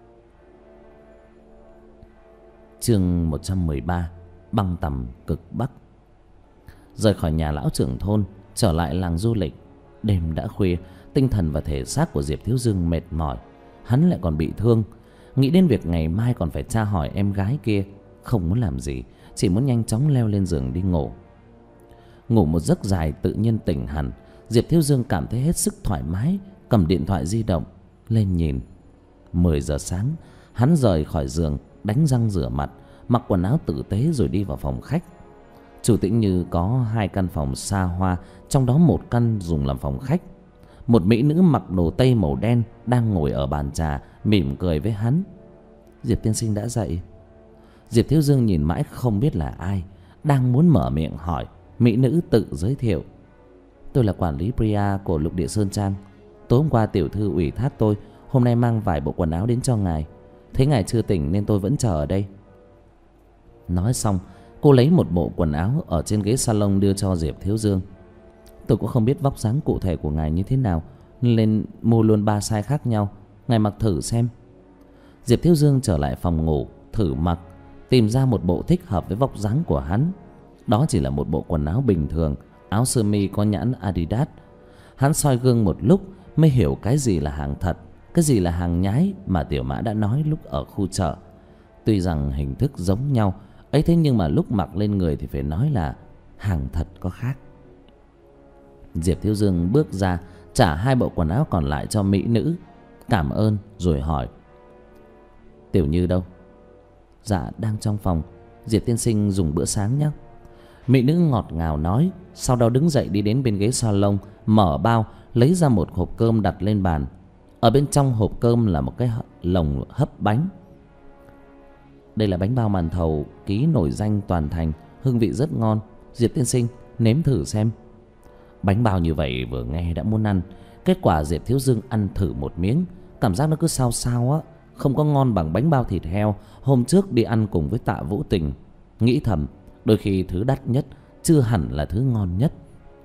Chương một trăm mười ba. Băng tầm cực Bắc. Rời khỏi nhà lão trưởng thôn, trở lại làng du lịch. Đêm đã khuya, tinh thần và thể xác của Diệp Thiếu Dương mệt mỏi. Hắn lại còn bị thương. Nghĩ đến việc ngày mai còn phải tra hỏi em gái kia, không muốn làm gì, chỉ muốn nhanh chóng leo lên giường đi ngủ. Ngủ một giấc dài tự nhiên tỉnh hẳn. Diệp Thiếu Dương cảm thấy hết sức thoải mái, cầm điện thoại di động lên nhìn. Mười giờ sáng, hắn rời khỏi giường, đánh răng rửa mặt, mặc quần áo tử tế rồi đi vào phòng khách. Chủ Tĩnh Như có hai căn phòng xa hoa, trong đó một căn dùng làm phòng khách. Một mỹ nữ mặc đồ tây màu đen đang ngồi ở bàn trà, mỉm cười với hắn. Diệp tiên sinh đã dậy. Diệp Thiếu Dương nhìn mãi không biết là ai, đang muốn mở miệng hỏi, mỹ nữ tự giới thiệu. Tôi là quản lý Priya của Lục Địa Sơn Trang. Tối hôm qua tiểu thư ủy thác tôi, hôm nay mang vài bộ quần áo đến cho ngài. Thấy ngài chưa tỉnh nên tôi vẫn chờ ở đây. Nói xong, cô lấy một bộ quần áo ở trên ghế salon đưa cho Diệp Thiếu Dương. Tôi cũng không biết vóc dáng cụ thể của ngài như thế nào, nên mua luôn ba size khác nhau, ngài mặc thử xem. Diệp Thiếu Dương trở lại phòng ngủ, thử mặc, tìm ra một bộ thích hợp với vóc dáng của hắn. Đó chỉ là một bộ quần áo bình thường, áo sơ mi có nhãn Adidas. Hắn soi gương một lúc mới hiểu cái gì là hàng thật, cái gì là hàng nhái mà Tiểu Mã đã nói lúc ở khu chợ. Tuy rằng hình thức giống nhau ấy, thế nhưng mà lúc mặc lên người thì phải nói là hàng thật có khác. Diệp Thiếu Dương bước ra, trả hai bộ quần áo còn lại cho mỹ nữ, cảm ơn rồi hỏi: Tiểu Như đâu? Dạ đang trong phòng. Diệp tiên sinh dùng bữa sáng nhé. Mỹ nữ ngọt ngào nói, sau đó đứng dậy đi đến bên ghế salon, mở bao, lấy ra một hộp cơm đặt lên bàn. Ở bên trong hộp cơm là một cái lồng hấp bánh. Đây là bánh bao màn thầu ký nổi danh toàn thành, hương vị rất ngon. Diệp tiên sinh nếm thử xem. Bánh bao như vậy vừa nghe đã muốn ăn. Kết quả Diệp Thiếu Dương ăn thử một miếng, cảm giác nó cứ sao sao á, không có ngon bằng bánh bao thịt heo hôm trước đi ăn cùng với Tạ Vũ Tình. Nghĩ thầm, đôi khi thứ đắt nhất chưa hẳn là thứ ngon nhất.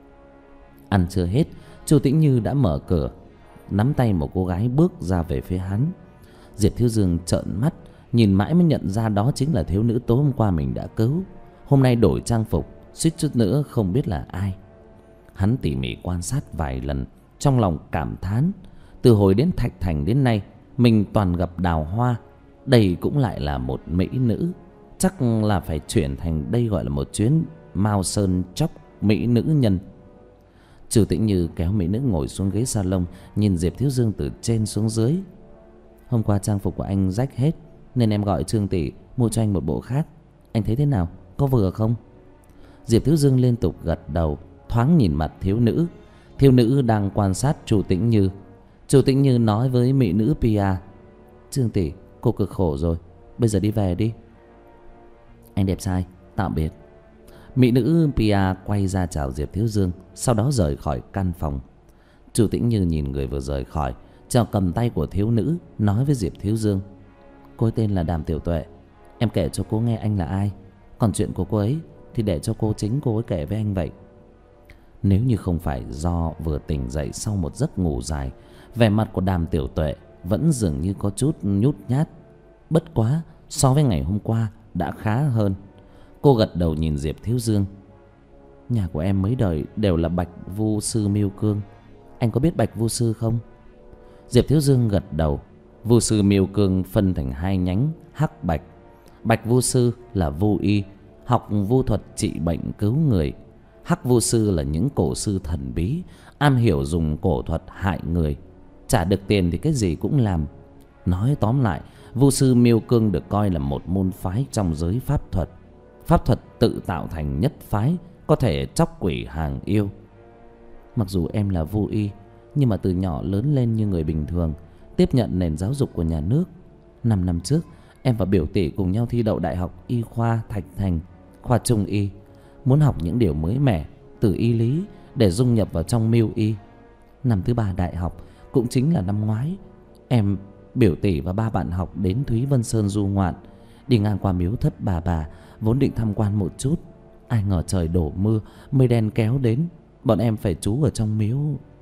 Ăn chưa hết, Chu Tĩnh Như đã mở cửa, nắm tay một cô gái bước ra về phía hắn. Diệp Thiếu Dương trợn mắt, nhìn mãi mới nhận ra đó chính là thiếu nữ tối hôm qua mình đã cứu. Hôm nay đổi trang phục, suýt chút nữa không biết là ai. Hắn tỉ mỉ quan sát vài lần, trong lòng cảm thán, từ hồi đến Thạch Thành đến nay mình toàn gặp đào hoa, đây cũng lại là một mỹ nữ. Chắc là phải chuyển thành đây gọi là một chuyến Mao Sơn chóc mỹ nữ nhân. Trừ Tĩnh Như kéo mỹ nữ ngồi xuống ghế salon, nhìn Diệp Thiếu Dương từ trên xuống dưới. Hôm qua trang phục của anh rách hết, nên em gọi Trương tỷ mua cho anh một bộ khác. Anh thấy thế nào, có vừa không? Diệp Thiếu Dương liên tục gật đầu, thoáng nhìn mặt thiếu nữ. Thiếu nữ đang quan sát Chu Tĩnh Như. Chu Tĩnh Như nói với mỹ nữ Pia: Trương tỷ, cô cực khổ rồi, bây giờ đi về đi. Anh đẹp trai, tạm biệt. Mỹ nữ Pia quay ra chào Diệp Thiếu Dương, sau đó rời khỏi căn phòng. Chu Tĩnh Như nhìn người vừa rời khỏi, chào cầm tay của thiếu nữ, nói với Diệp Thiếu Dương: Cô ấy tên là Đàm Tiểu Tuệ. Em kể cho cô nghe anh là ai, còn chuyện của cô ấy thì để cho cô chính cô ấy kể với anh vậy. Nếu như không phải do vừa tỉnh dậy sau một giấc ngủ dài, vẻ mặt của Đàm Tiểu Tuệ vẫn dường như có chút nhút nhát. bất quá so với ngày hôm qua đã khá hơn. Cô gật đầu nhìn Diệp Thiếu Dương. Nhà của em mấy đời đều là Bạch Vu Sư Miêu Cương. Anh có biết Bạch Vu Sư không? Diệp Thiếu Dương gật đầu. Vu Sư Miêu Cương phân thành hai nhánh hắc bạch. Bạch Vu Sư là vu y, học vu thuật trị bệnh cứu người. Hắc Vu Sư là những cổ sư thần bí, am hiểu dùng cổ thuật hại người. Trả được tiền thì cái gì cũng làm. Nói tóm lại, Vu Sư Miêu Cương được coi là một môn phái trong giới pháp thuật. Pháp thuật tự tạo thành nhất phái, có thể chóc quỷ hàng yêu. Mặc dù em là vu y, nhưng mà từ nhỏ lớn lên như người bình thường, tiếp nhận nền giáo dục của nhà nước. Năm năm trước, em và biểu tỷ cùng nhau thi đậu Đại học Y khoa Thạch Thành, khoa Trung y. Muốn học những điều mới mẻ từ y lý để dung nhập vào trong miêu y. Năm thứ ba đại học, cũng chính là năm ngoái, em, biểu tỷ và ba bạn học đến Thúy Vân Sơn du ngoạn. Đi ngang qua miếu Thất Bà Bà, vốn định tham quan một chút, ai ngờ trời đổ mưa, mây đen kéo đến, bọn em phải trú ở trong miếu.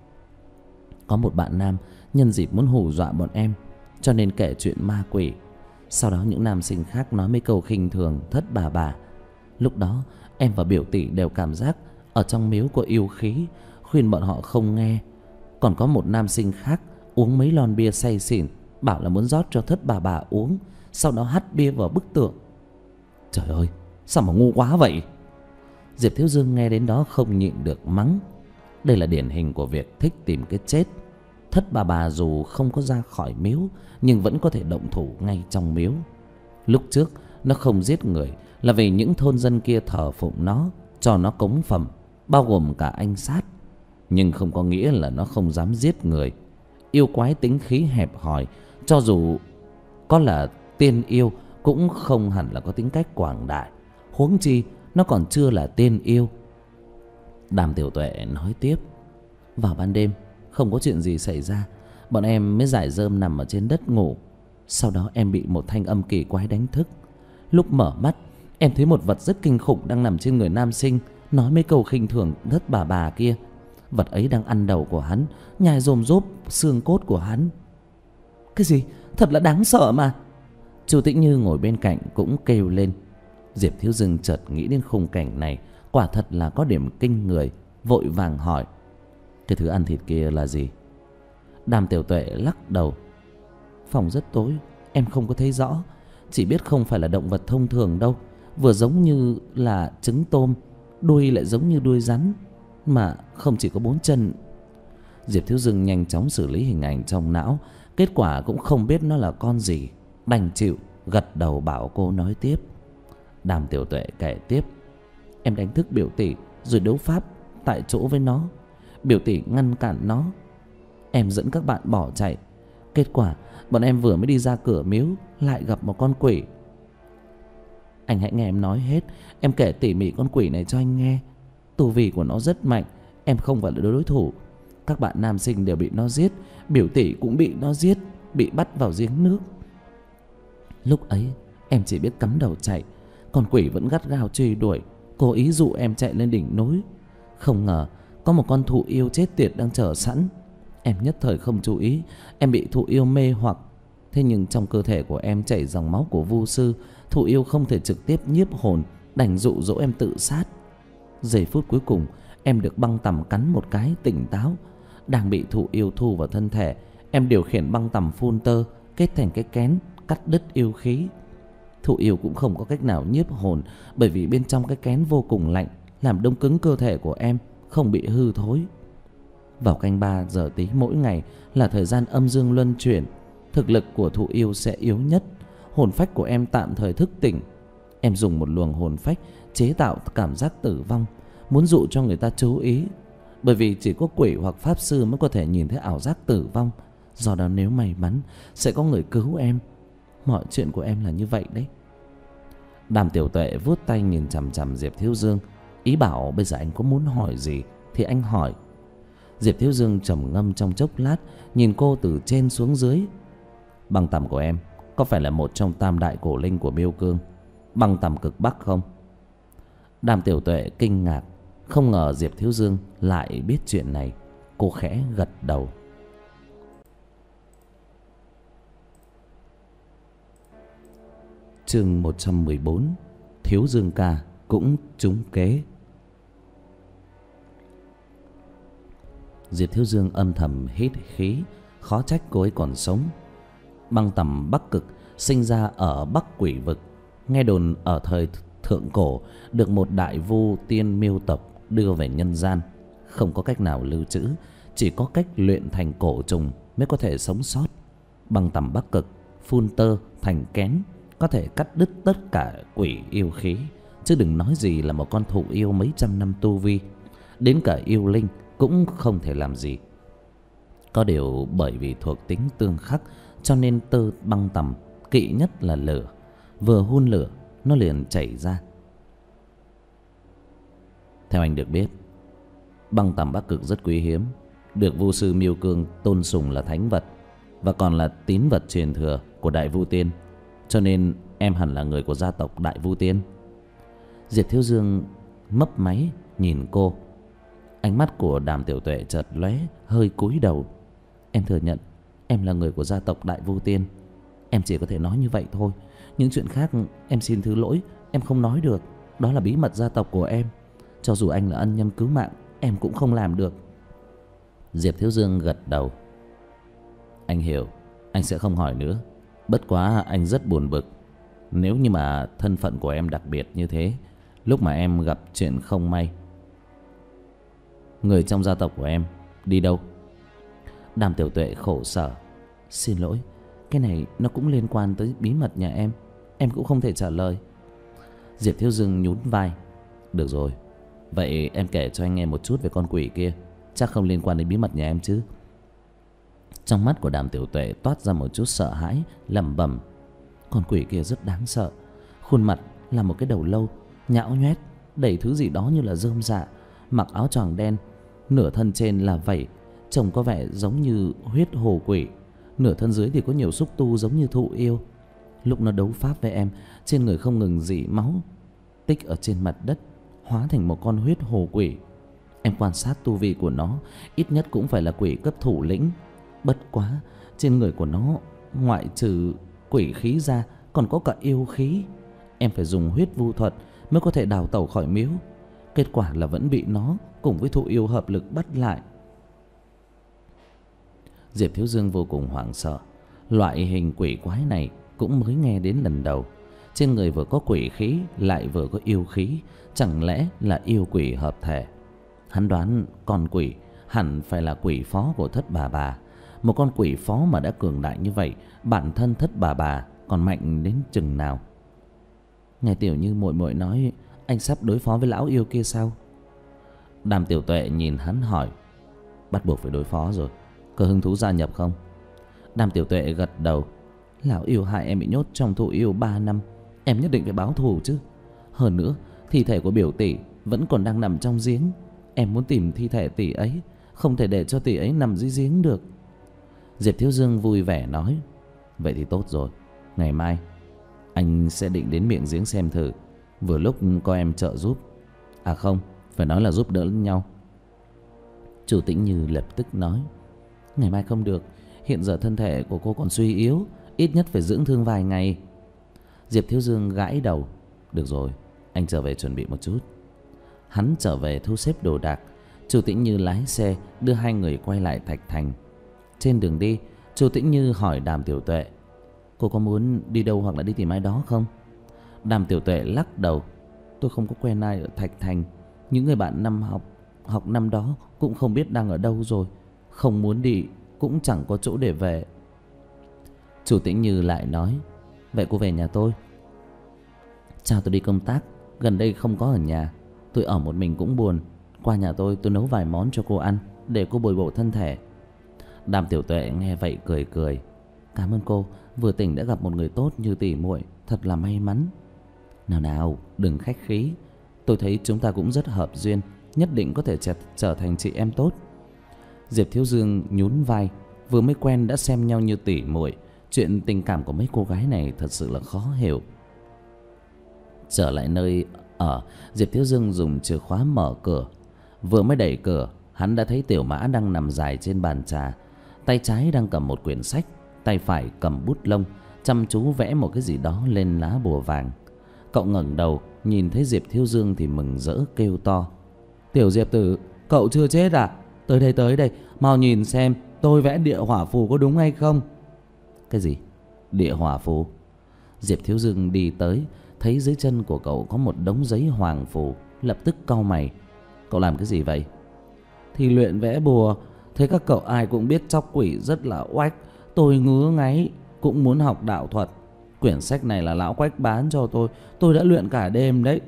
Có một bạn nam nhân dịp muốn hù dọa bọn em, cho nên kể chuyện ma quỷ. Sau đó những nam sinh khác nói mấy câu khinh thường Thất Bà Bà. Lúc đó em và biểu tỷ đều cảm giác ở trong miếu có yêu khí, khuyên bọn họ không nghe. Còn có một nam sinh khác uống mấy lon bia say xỉn, bảo là muốn rót cho Thất Bà Bà uống, sau đó hắt bia vào bức tượng. Trời ơi, sao mà ngu quá vậy? Diệp Thiếu Dương nghe đến đó không nhịn được mắng. Đây là điển hình của việc thích tìm cái chết. Thất Bà Bà dù không có ra khỏi miếu, nhưng vẫn có thể động thủ ngay trong miếu. Lúc trước nó không giết người là vì những thôn dân kia thờ phụng nó, cho nó cống phẩm, bao gồm cả anh sát. Nhưng không có nghĩa là nó không dám giết người. Yêu quái tính khí hẹp hòi, cho dù có là tiên yêu cũng không hẳn là có tính cách quảng đại. Huống chi nó còn chưa là tiên yêu. Đàm Tiểu Tuệ nói tiếp. Vào ban đêm không có chuyện gì xảy ra, bọn em mới rải rơm nằm ở trên đất ngủ. Sau đó em bị một thanh âm kỳ quái đánh thức. Lúc mở mắt, em thấy một vật rất kinh khủng đang nằm trên người nam sinh, nói mấy câu khinh thường Thất Bà Bà kia. Vật ấy đang ăn đầu của hắn, nhai rôm rốp xương cốt của hắn. Cái gì? Thật là đáng sợ mà. Chu Tĩnh Như ngồi bên cạnh cũng kêu lên. Diệp Thiếu Dương chợt nghĩ đến khung cảnh này, quả thật là có điểm kinh người, vội vàng hỏi. Cái thứ ăn thịt kia là gì? Đàm Tiểu Tuệ lắc đầu. Phòng rất tối, em không có thấy rõ, chỉ biết không phải là động vật thông thường đâu. Vừa giống như là trứng tôm, đuôi lại giống như đuôi rắn, mà không chỉ có bốn chân. Diệp Thiếu Dương nhanh chóng xử lý hình ảnh trong não, kết quả cũng không biết nó là con gì, đành chịu gật đầu bảo cô nói tiếp. Đàm Tiểu Tuệ kể tiếp. Em đánh thức biểu tỷ rồi đấu pháp tại chỗ với nó. Biểu tỷ ngăn cản nó, em dẫn các bạn bỏ chạy. Kết quả bọn em vừa mới đi ra cửa miếu lại gặp một con quỷ. Anh hãy nghe em nói hết, em kể tỉ mỉ con quỷ này cho anh nghe. Tu vi của nó rất mạnh, em không phải là đối thủ. Các bạn nam sinh đều bị nó giết, biểu tỷ cũng bị nó giết, bị bắt vào giếng nước. Lúc ấy em chỉ biết cắm đầu chạy, con quỷ vẫn gắt gao truy đuổi, cố ý dụ em chạy lên đỉnh núi. Không ngờ có một con thụ yêu chết tiệt đang chờ sẵn. Em nhất thời không chú ý, em bị thụ yêu mê hoặc. Thế nhưng trong cơ thể của em chảy dòng máu của vu sư, thụ yêu không thể trực tiếp nhiếp hồn, đành dụ dỗ em tự sát. Giây phút cuối cùng em được băng tằm cắn một cái tỉnh táo. Đang bị thụ yêu thu vào thân thể, em điều khiển băng tằm phun tơ kết thành cái kén cắt đứt yêu khí. Thụ yêu cũng không có cách nào nhiếp hồn, bởi vì bên trong cái kén vô cùng lạnh, làm đông cứng cơ thể của em không bị hư thối. Vào canh ba giờ tí mỗi ngày là thời gian âm dương luân chuyển, thực lực của thụ yêu sẽ yếu nhất. Hồn phách của em tạm thời thức tỉnh. Em dùng một luồng hồn phách chế tạo cảm giác tử vong, muốn dụ cho người ta chú ý. Bởi vì chỉ có quỷ hoặc pháp sư mới có thể nhìn thấy ảo giác tử vong. Do đó nếu may mắn sẽ có người cứu em. Mọi chuyện của em là như vậy đấy. Đàm Tiểu Tuệ vuốt tay nhìn chằm chằm Diệp Thiếu Dương, ý bảo bây giờ anh có muốn hỏi gì thì anh hỏi. Diệp Thiếu Dương trầm ngâm trong chốc lát, nhìn cô từ trên xuống dưới. Băng tằm của em có phải là một trong tam đại cổ linh của Miêu Cương, băng tằm cực Bắc không? Đàm Tiểu Tuệ kinh ngạc, không ngờ Diệp Thiếu Dương lại biết chuyện này. Cô khẽ gật đầu. Chương một trăm mười bốn. Thiếu Dương ca cũng trúng kế. Diệp Thiếu Dương âm thầm hít khí, khó trách cô ấy còn sống. Băng tầm Bắc Cực sinh ra ở Bắc Quỷ Vực. Nghe đồn ở thời thượng cổ được một đại vu tiên miêu tộc đưa về nhân gian. Không có cách nào lưu trữ, chỉ có cách luyện thành cổ trùng mới có thể sống sót. Băng tầm Bắc Cực phun tơ thành kén, có thể cắt đứt tất cả quỷ yêu khí, chứ đừng nói gì là một con thụ yêu mấy trăm năm tu vi. Đến cả yêu linh cũng không thể làm gì. Có điều bởi vì thuộc tính tương khắc, cho nên tơ băng tầm kỵ nhất là lửa. Vừa hun lửa nó liền chảy ra. Theo anh được biết, băng tầm Bắc Cực rất quý hiếm, được vu sư Miêu Cương tôn sùng là thánh vật, và còn là tín vật truyền thừa của Đại Vu Tiên. Cho nên em hẳn là người của gia tộc Đại Vu Tiên. Diệp Thiếu Dương mấp máy nhìn cô. Ánh mắt của Đàm Tiểu Tuệ chợt lóe, hơi cúi đầu. Em thừa nhận em là người của gia tộc Đại Vu Tiên. Em chỉ có thể nói như vậy thôi. Những chuyện khác em xin thứ lỗi, em không nói được. Đó là bí mật gia tộc của em. Cho dù anh là ân nhân cứu mạng, em cũng không làm được. Diệp Thiếu Dương gật đầu. Anh hiểu, anh sẽ không hỏi nữa. Bất quá anh rất buồn bực. Nếu như mà thân phận của em đặc biệt như thế, lúc mà em gặp chuyện không may, người trong gia tộc của em đi đâu? Đàm Tiểu Tuệ khổ sở. Xin lỗi, cái này nó cũng liên quan tới bí mật nhà em. Em cũng không thể trả lời. Diệp Thiếu Dương nhún vai. Được rồi, vậy em kể cho anh nghe một chút về con quỷ kia. Chắc không liên quan đến bí mật nhà em chứ? Trong mắt của Đàm Tiểu Tuệ toát ra một chút sợ hãi, lẩm bẩm. Con quỷ kia rất đáng sợ. Khuôn mặt là một cái đầu lâu nhão nhoét, đầy thứ gì đó như là rơm rạ, mặc áo choàng đen, nửa thân trên là vảy, trông có vẻ giống như huyết hồ quỷ, nửa thân dưới thì có nhiều xúc tu giống như thụ yêu. Lúc nó đấu pháp với em, trên người không ngừng rỉ máu, tích ở trên mặt đất, hóa thành một con huyết hồ quỷ. Em quan sát tu vi của nó, ít nhất cũng phải là quỷ cấp thủ lĩnh. Bất quá, trên người của nó ngoại trừ quỷ khí ra còn có cả yêu khí. Em phải dùng huyết vu thuật mới có thể đào tẩu khỏi miếu. Kết quả là vẫn bị nó cùng với thụ yêu hợp lực bắt lại. Diệp Thiếu Dương vô cùng hoảng sợ. Loại hình quỷ quái này cũng mới nghe đến lần đầu. Trên người vừa có quỷ khí lại vừa có yêu khí, chẳng lẽ là yêu quỷ hợp thể? Hắn đoán con quỷ hẳn phải là quỷ phó của Thất Bà Bà. Một con quỷ phó mà đã cường đại như vậy, bản thân Thất Bà Bà còn mạnh đến chừng nào? Nghe Tiểu Như muội muội nói anh sắp đối phó với lão yêu kia sao? Đàm Tiểu Tuệ nhìn hắn hỏi. Bắt buộc phải đối phó rồi. Có hứng thú gia nhập không? Đàm Tiểu Tuệ gật đầu. Lão yêu hại em bị nhốt trong thụ yêu ba năm, em nhất định phải báo thù chứ. Hơn nữa, thi thể của biểu tỷ vẫn còn đang nằm trong giếng. Em muốn tìm thi thể tỷ ấy, không thể để cho tỷ ấy nằm dưới giếng được. Diệp Thiếu Dương vui vẻ nói. Vậy thì tốt rồi, ngày mai anh sẽ định đến miệng giếng xem thử, vừa lúc có em trợ giúp. À không, phải nói là giúp đỡ lẫn nhau. Chủ Tĩnh Như lập tức nói. Ngày mai không được, hiện giờ thân thể của cô còn suy yếu, ít nhất phải dưỡng thương vài ngày. Diệp Thiếu Dương gãi đầu. Được rồi, anh trở về chuẩn bị một chút. Hắn trở về thu xếp đồ đạc. Chủ Tĩnh Như lái xe đưa hai người quay lại Thạch Thành. Trên đường đi, Chủ Tĩnh Như hỏi Đàm Tiểu Tuệ. Cô có muốn đi đâu hoặc là đi tìm ai đó không? Đàm Tiểu Tuệ lắc đầu. Tôi không có quen ai ở Thạch Thành. Những người bạn năm học Học năm đó cũng không biết đang ở đâu rồi. Không muốn đi cũng chẳng có chỗ để về. Chủ Tĩnh Như lại nói. Vậy cô về nhà tôi. Chào, tôi đi công tác, gần đây không có ở nhà. Tôi ở một mình cũng buồn. Qua nhà tôi tôi nấu vài món cho cô ăn, để cô bồi bổ thân thể. Đàm Tiểu Tuệ nghe vậy cười cười. Cảm ơn cô, vừa tỉnh đã gặp một người tốt như tỷ muội, thật là may mắn. Nào nào, đừng khách khí. Tôi thấy chúng ta cũng rất hợp duyên, nhất định có thể trở, trở thành chị em tốt. Diệp Thiếu Dương nhún vai. Vừa mới quen đã xem nhau như tỷ muội, chuyện tình cảm của mấy cô gái này thật sự là khó hiểu. Trở lại nơi ở, Diệp Thiếu Dương dùng chìa khóa mở cửa. Vừa mới đẩy cửa, hắn đã thấy Tiểu Mã đang nằm dài trên bàn trà. Tay trái đang cầm một quyển sách, tay phải cầm bút lông, chăm chú vẽ một cái gì đó lên lá bùa vàng. Cậu ngẩng đầu nhìn thấy Diệp Thiếu Dương thì mừng rỡ kêu to: "Tiểu Diệp tử, cậu chưa chết à? Tới đây tới đây, mau nhìn xem tôi vẽ địa hỏa phù có đúng hay không." "Cái gì? Địa hỏa phù?" Diệp Thiếu Dương đi tới, thấy dưới chân của cậu có một đống giấy hoàng phù, lập tức cau mày. "Cậu làm cái gì vậy?" "Thì luyện vẽ bùa, thế các cậu ai cũng biết chóc quỷ rất là oách, tôi ngứa ngáy cũng muốn học đạo thuật. Quyển sách này là lão Quách bán cho tôi, tôi đã luyện cả đêm đấy."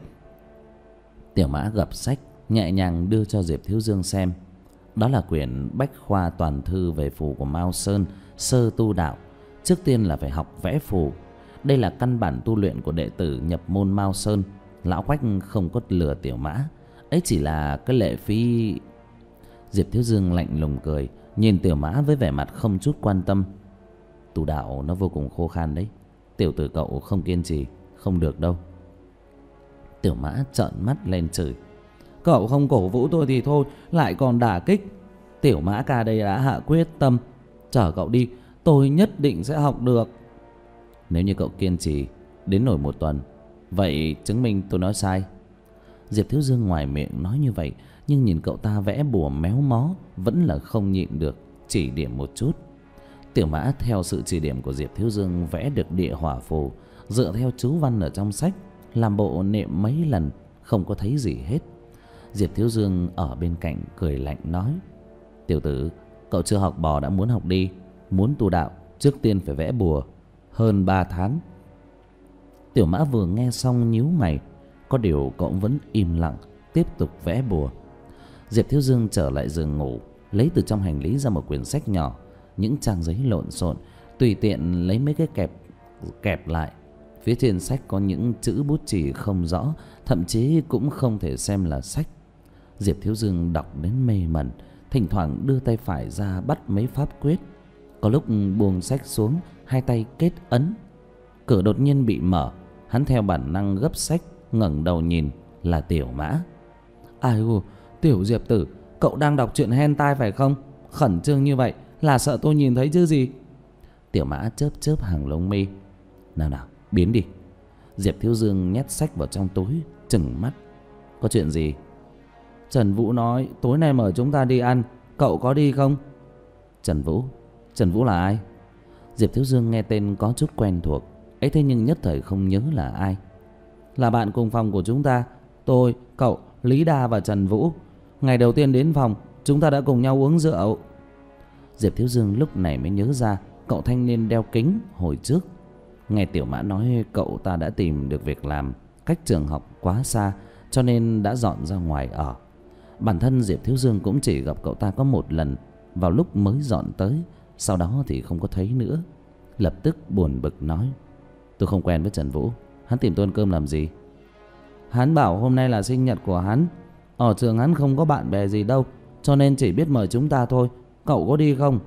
Tiểu Mã gập sách nhẹ nhàng đưa cho Diệp Thiếu Dương xem. Đó là quyển Bách Khoa Toàn Thư về phù của Mao Sơn, sơ tu đạo. Trước tiên là phải học vẽ phù. Đây là căn bản tu luyện của đệ tử nhập môn Mao Sơn. Lão Quách không có lừa Tiểu Mã, ấy chỉ là cái lệ phí. Diệp Thiếu Dương lạnh lùng cười, nhìn Tiểu Mã với vẻ mặt không chút quan tâm. "Tu đạo nó vô cùng khô khan đấy, tiểu tử cậu không kiên trì không được đâu." Tiểu Mã trợn mắt lên chửi: "Cậu không cổ vũ tôi thì thôi, lại còn đả kích. Tiểu Mã ca đây đã hạ quyết tâm, chở cậu đi, tôi nhất định sẽ học được." "Nếu như cậu kiên trì đến nổi một tuần, vậy chứng minh tôi nói sai." Diệp Thiếu Dương ngoài miệng nói như vậy, nhưng nhìn cậu ta vẽ bùa méo mó vẫn là không nhịn được chỉ điểm một chút. Tiểu Mã theo sự chỉ điểm của Diệp Thiếu Dương vẽ được địa hỏa phù, dựa theo chú văn ở trong sách, làm bộ niệm mấy lần không có thấy gì hết. Diệp Thiếu Dương ở bên cạnh cười lạnh nói: "Tiểu tử, cậu chưa học bò đã muốn học đi. Muốn tu đạo trước tiên phải vẽ bùa, hơn ba tháng." Tiểu Mã vừa nghe xong nhíu mày, có điều cậu vẫn im lặng tiếp tục vẽ bùa. Diệp Thiếu Dương trở lại giường ngủ, lấy từ trong hành lý ra một quyển sách nhỏ, những trang giấy lộn xộn, tùy tiện lấy mấy cái kẹp kẹp lại. Phía trên sách có những chữ bút chì không rõ, thậm chí cũng không thể xem là sách. Diệp Thiếu Dương đọc đến mê mẩn, thỉnh thoảng đưa tay phải ra bắt mấy pháp quyết, có lúc buông sách xuống, hai tay kết ấn. Cửa đột nhiên bị mở, hắn theo bản năng gấp sách, ngẩng đầu nhìn là Tiểu Mã. "Ai u, Tiểu Diệp tử, cậu đang đọc truyện hentai phải không? Khẩn trương như vậy là sợ tôi nhìn thấy chứ gì?" Tiểu Mã chớp chớp hàng lông mi. "Nào nào, biến đi." Diệp Thiếu Dương nhét sách vào trong túi, trừng mắt: "Có chuyện gì?" "Trần Vũ nói tối nay mời chúng ta đi ăn, cậu có đi không?" "Trần Vũ? Trần Vũ là ai?" Diệp Thiếu Dương nghe tên có chút quen thuộc, ấy thế nhưng nhất thời không nhớ là ai. "Là bạn cùng phòng của chúng ta, tôi, cậu, Lý Đa và Trần Vũ. Ngày đầu tiên đến phòng, chúng ta đã cùng nhau uống rượu." Diệp Thiếu Dương lúc này mới nhớ ra cậu thanh niên đeo kính hồi trước. Nghe Tiểu Mã nói cậu ta đã tìm được việc làm, cách trường học quá xa, cho nên đã dọn ra ngoài ở. Bản thân Diệp Thiếu Dương cũng chỉ gặp cậu ta có một lần, vào lúc mới dọn tới, sau đó thì không có thấy nữa. Lập tức buồn bực nói: "Tôi không quen với Trần Vũ, hắn tìm tôi ăn cơm làm gì?" "Hắn bảo hôm nay là sinh nhật của hắn, ở trường hắn không có bạn bè gì đâu, cho nên chỉ biết mời chúng ta thôi, cậu có đi không?"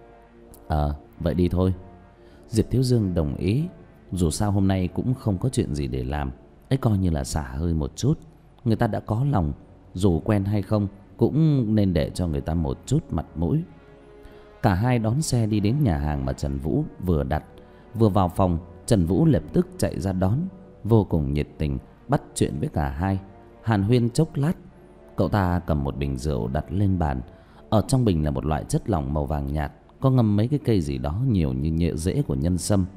"Ờ, vậy đi thôi." Diệp Thiếu Dương đồng ý, dù sao hôm nay cũng không có chuyện gì để làm, ấy coi như là xả hơi một chút. Người ta đã có lòng, dù quen hay không cũng nên để cho người ta một chút mặt mũi. Cả hai đón xe đi đến nhà hàng mà Trần Vũ vừa đặt. Vừa vào phòng, Trần Vũ lập tức chạy ra đón, vô cùng nhiệt tình bắt chuyện với cả hai, hàn huyên chốc lát. Cậu ta cầm một bình rượu đặt lên bàn. Ở trong bình là một loại chất lỏng màu vàng nhạt, có ngâm mấy cái cây gì đó nhiều như nhựa rễ của nhân sâm.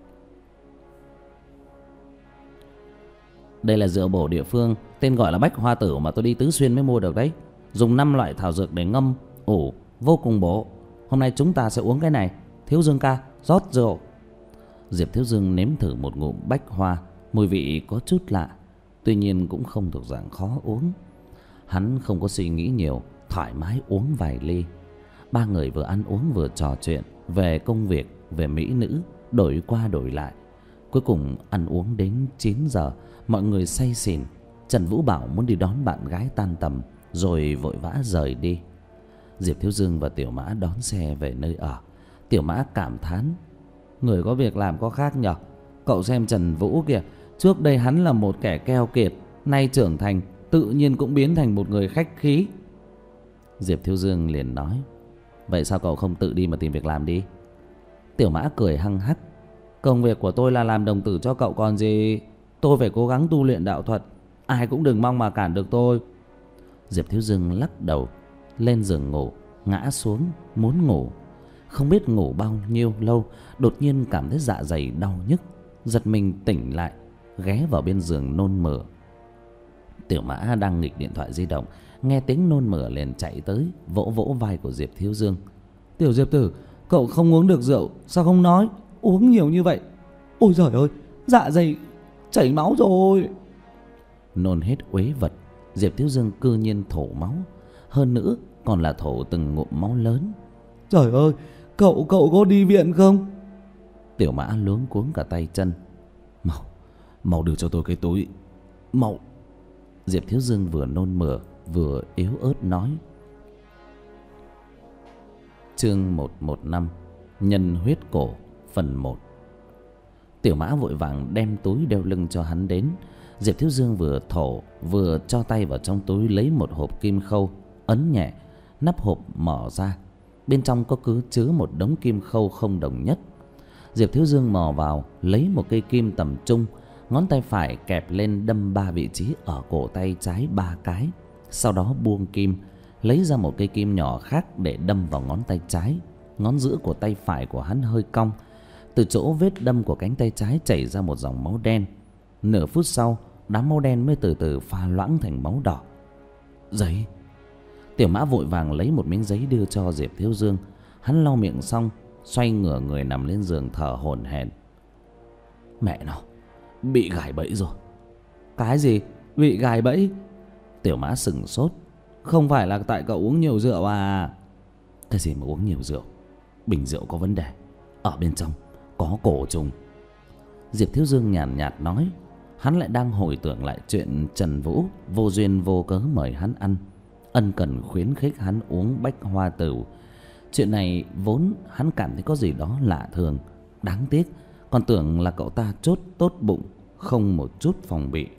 "Đây là rượu bổ địa phương, tên gọi là Bách Hoa Tử mà tôi đi Tứ Xuyên mới mua được đấy. Dùng năm loại thảo dược để ngâm, ủ, vô cùng bổ. Hôm nay chúng ta sẽ uống cái này. Thiếu Dương ca, rót rượu." Diệp Thiếu Dương nếm thử một ngụm Bách Hoa, mùi vị có chút lạ, tuy nhiên cũng không thuộc dạng khó uống. Hắn không có suy nghĩ nhiều, thoải mái uống vài ly. Ba người vừa ăn uống vừa trò chuyện về công việc, về mỹ nữ, đổi qua đổi lại. Cuối cùng ăn uống đến chín giờ, mọi người say xỉn. Trần Vũ bảo muốn đi đón bạn gái tan tầm, rồi vội vã rời đi. Diệp Thiếu Dương và Tiểu Mã đón xe về nơi ở. Tiểu Mã cảm thán: "Người có việc làm có khác nhở. Cậu xem Trần Vũ kìa, trước đây hắn là một kẻ keo kiệt, nay trưởng thành, tự nhiên cũng biến thành một người khách khí." Diệp Thiếu Dương liền nói: "Vậy sao cậu không tự đi mà tìm việc làm đi?" Tiểu Mã cười hăng hắc: Công việc của tôi là làm đồng tử cho cậu còn gì. Tôi phải cố gắng tu luyện đạo thuật, ai cũng đừng mong mà cản được tôi. Diệp Thiếu Dương lắc đầu, lên giường ngủ, ngã xuống muốn ngủ. Không biết ngủ bao nhiêu lâu, đột nhiên cảm thấy dạ dày đau nhức, giật mình tỉnh lại, ghé vào bên giường nôn mửa. Tiểu Mã đang nghịch điện thoại di động, nghe tiếng nôn mửa liền chạy tới, vỗ vỗ vai của Diệp Thiếu Dương. Tiểu Diệp tử, cậu không uống được rượu, sao không nói? Uống nhiều như vậy. Ôi giời ơi, dạ dày chảy máu rồi. Nôn hết uế vật, Diệp Thiếu Dương cư nhiên thổ máu, hơn nữa còn là thổ từng ngụm máu lớn. Trời ơi, cậu cậu có đi viện không? Tiểu Mã luống cuống cả tay chân. Mau, mau đưa cho tôi cái túi, mau. Diệp Thiếu Dương vừa nôn mửa vừa yếu ớt nói. Chương một trăm mười lăm, nhân huyết cổ, phần một. Tiểu Mã vội vàng đem túi đeo lưng cho hắn đến. Diệp Thiếu Dương vừa thổ vừa cho tay vào trong túi lấy một hộp kim khâu, ấn nhẹ, nắp hộp mở ra. Bên trong có cứ chứa một đống kim khâu không đồng nhất. Diệp Thiếu Dương mò vào lấy một cây kim tầm trung, ngón tay phải kẹp lên đâm ba vị trí ở cổ tay trái ba cái. Sau đó buông kim, lấy ra một cây kim nhỏ khác để đâm vào ngón tay trái. Ngón giữa của tay phải của hắn hơi cong, từ chỗ vết đâm của cánh tay trái chảy ra một dòng máu đen. Nửa phút sau, đám máu đen mới từ từ pha loãng thành máu đỏ. Giấy. Tiểu Mã vội vàng lấy một miếng giấy đưa cho Diệp Thiếu Dương. Hắn lau miệng xong, xoay ngửa người nằm lên giường thở hổn hển. Mẹ nó, bị gài bẫy rồi. Cái gì? Bị gài bẫy? Tiểu Mã sững sốt. Không phải là tại cậu uống nhiều rượu à? Cái gì mà uống nhiều rượu? Bình rượu có vấn đề, ở bên trong có cổ trùng. Diệp Thiếu Dương nhàn nhạt, nhạt nói. Hắn lại đang hồi tưởng lại chuyện Trần Vũ vô duyên vô cớ mời hắn ăn, ân cần khuyến khích hắn uống bách hoa tửu. Chuyện này vốn hắn cảm thấy có gì đó lạ thường, đáng tiếc, còn tưởng là cậu ta chốt tốt bụng, không một chút phòng bị.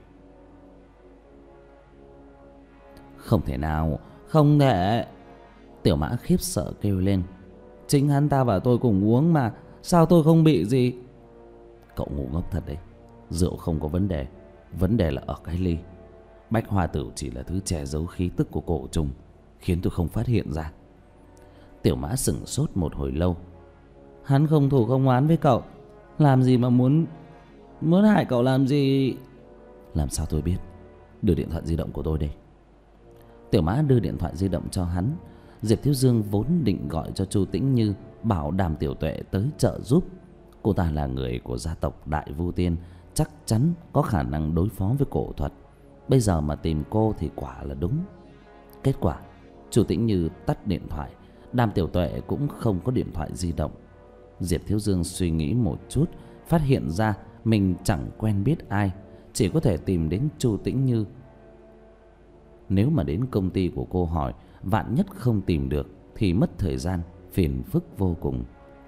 Không thể nào, không thể. Tiểu Mã khiếp sợ kêu lên. Chính hắn ta và tôi cùng uống mà, sao tôi không bị gì? Cậu ngu ngốc thật đấy. Rượu không có vấn đề, vấn đề là ở cái ly. Bách hoa tửu chỉ là thứ che giấu khí tức của cổ trùng, khiến tôi không phát hiện ra. Tiểu Mã sững sốt một hồi lâu. Hắn không thù không oán với cậu, làm gì mà muốn muốn hại cậu làm gì? Làm sao tôi biết? Đưa điện thoại di động của tôi đây. Tiểu Mã đưa điện thoại di động cho hắn. Diệp Thiếu Dương vốn định gọi cho Chu Tĩnh Như, bảo Đàm Tiểu Tuệ tới trợ giúp. Cô ta là người của gia tộc Đại Vu Tiên, chắc chắn có khả năng đối phó với cổ thuật. Bây giờ mà tìm cô thì quả là đúng. Kết quả Chu Tĩnh Như tắt điện thoại, Đàm Tiểu Tuệ cũng không có điện thoại di động. Diệp Thiếu Dương suy nghĩ một chút, phát hiện ra mình chẳng quen biết ai, chỉ có thể tìm đến Chu Tĩnh Như. Nếu mà đến công ty của cô hỏi, vạn nhất không tìm được thì mất thời gian, phiền phức vô cùng.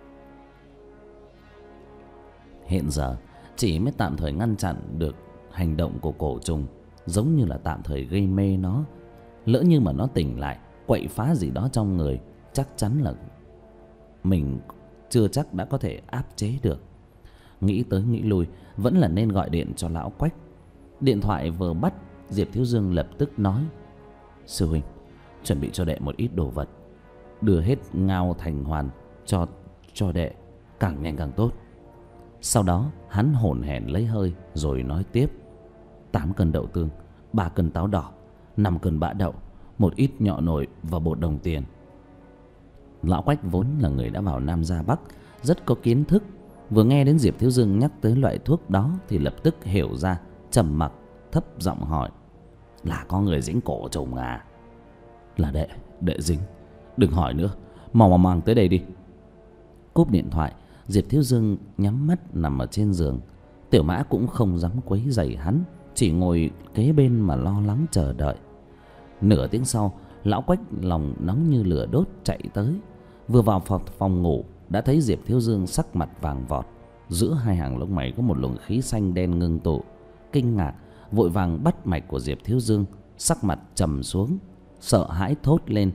Hiện giờ chỉ mới tạm thời ngăn chặn được hành động của cổ trùng, giống như là tạm thời gây mê nó. Lỡ như mà nó tỉnh lại, quậy phá gì đó trong người, chắc chắn là mình chưa chắc đã có thể áp chế được. Nghĩ tới nghĩ lui, vẫn là nên gọi điện cho lão Quách. Điện thoại vừa bắt, Diệp Thiếu Dương lập tức nói. Sư huynh, chuẩn bị cho đệ một ít đồ vật, đưa hết Ngao Thành Hoàn cho cho đệ, càng nhanh càng tốt. Sau đó hắn hổn hển lấy hơi rồi nói tiếp. Tám cân đậu tương, ba cân táo đỏ, năm cân bã đậu, một ít nhọ nồi và bột đồng tiền. Lão Quách vốn là người đã vào Nam ra Bắc, rất có kiến thức. Vừa nghe đến Diệp Thiếu Dương nhắc tới loại thuốc đó thì lập tức hiểu ra, trầm mặc thấp giọng hỏi. Là có người dính cổ trùng à? Là đệ, đệ dính. Đừng hỏi nữa, mau mà mang tới đây đi. Cúp điện thoại, Diệp Thiếu Dương nhắm mắt nằm ở trên giường. Tiểu Mã cũng không dám quấy rầy hắn, chỉ ngồi kế bên mà lo lắng chờ đợi. Nửa tiếng sau, lão Quách lòng nóng như lửa đốt chạy tới. Vừa vào phòng ngủ đã thấy Diệp Thiếu Dương sắc mặt vàng vọt, giữa hai hàng lông mày có một luồng khí xanh đen ngưng tụ. Kinh ngạc, vội vàng bắt mạch của Diệp Thiếu Dương, sắc mặt trầm xuống, sợ hãi thốt lên.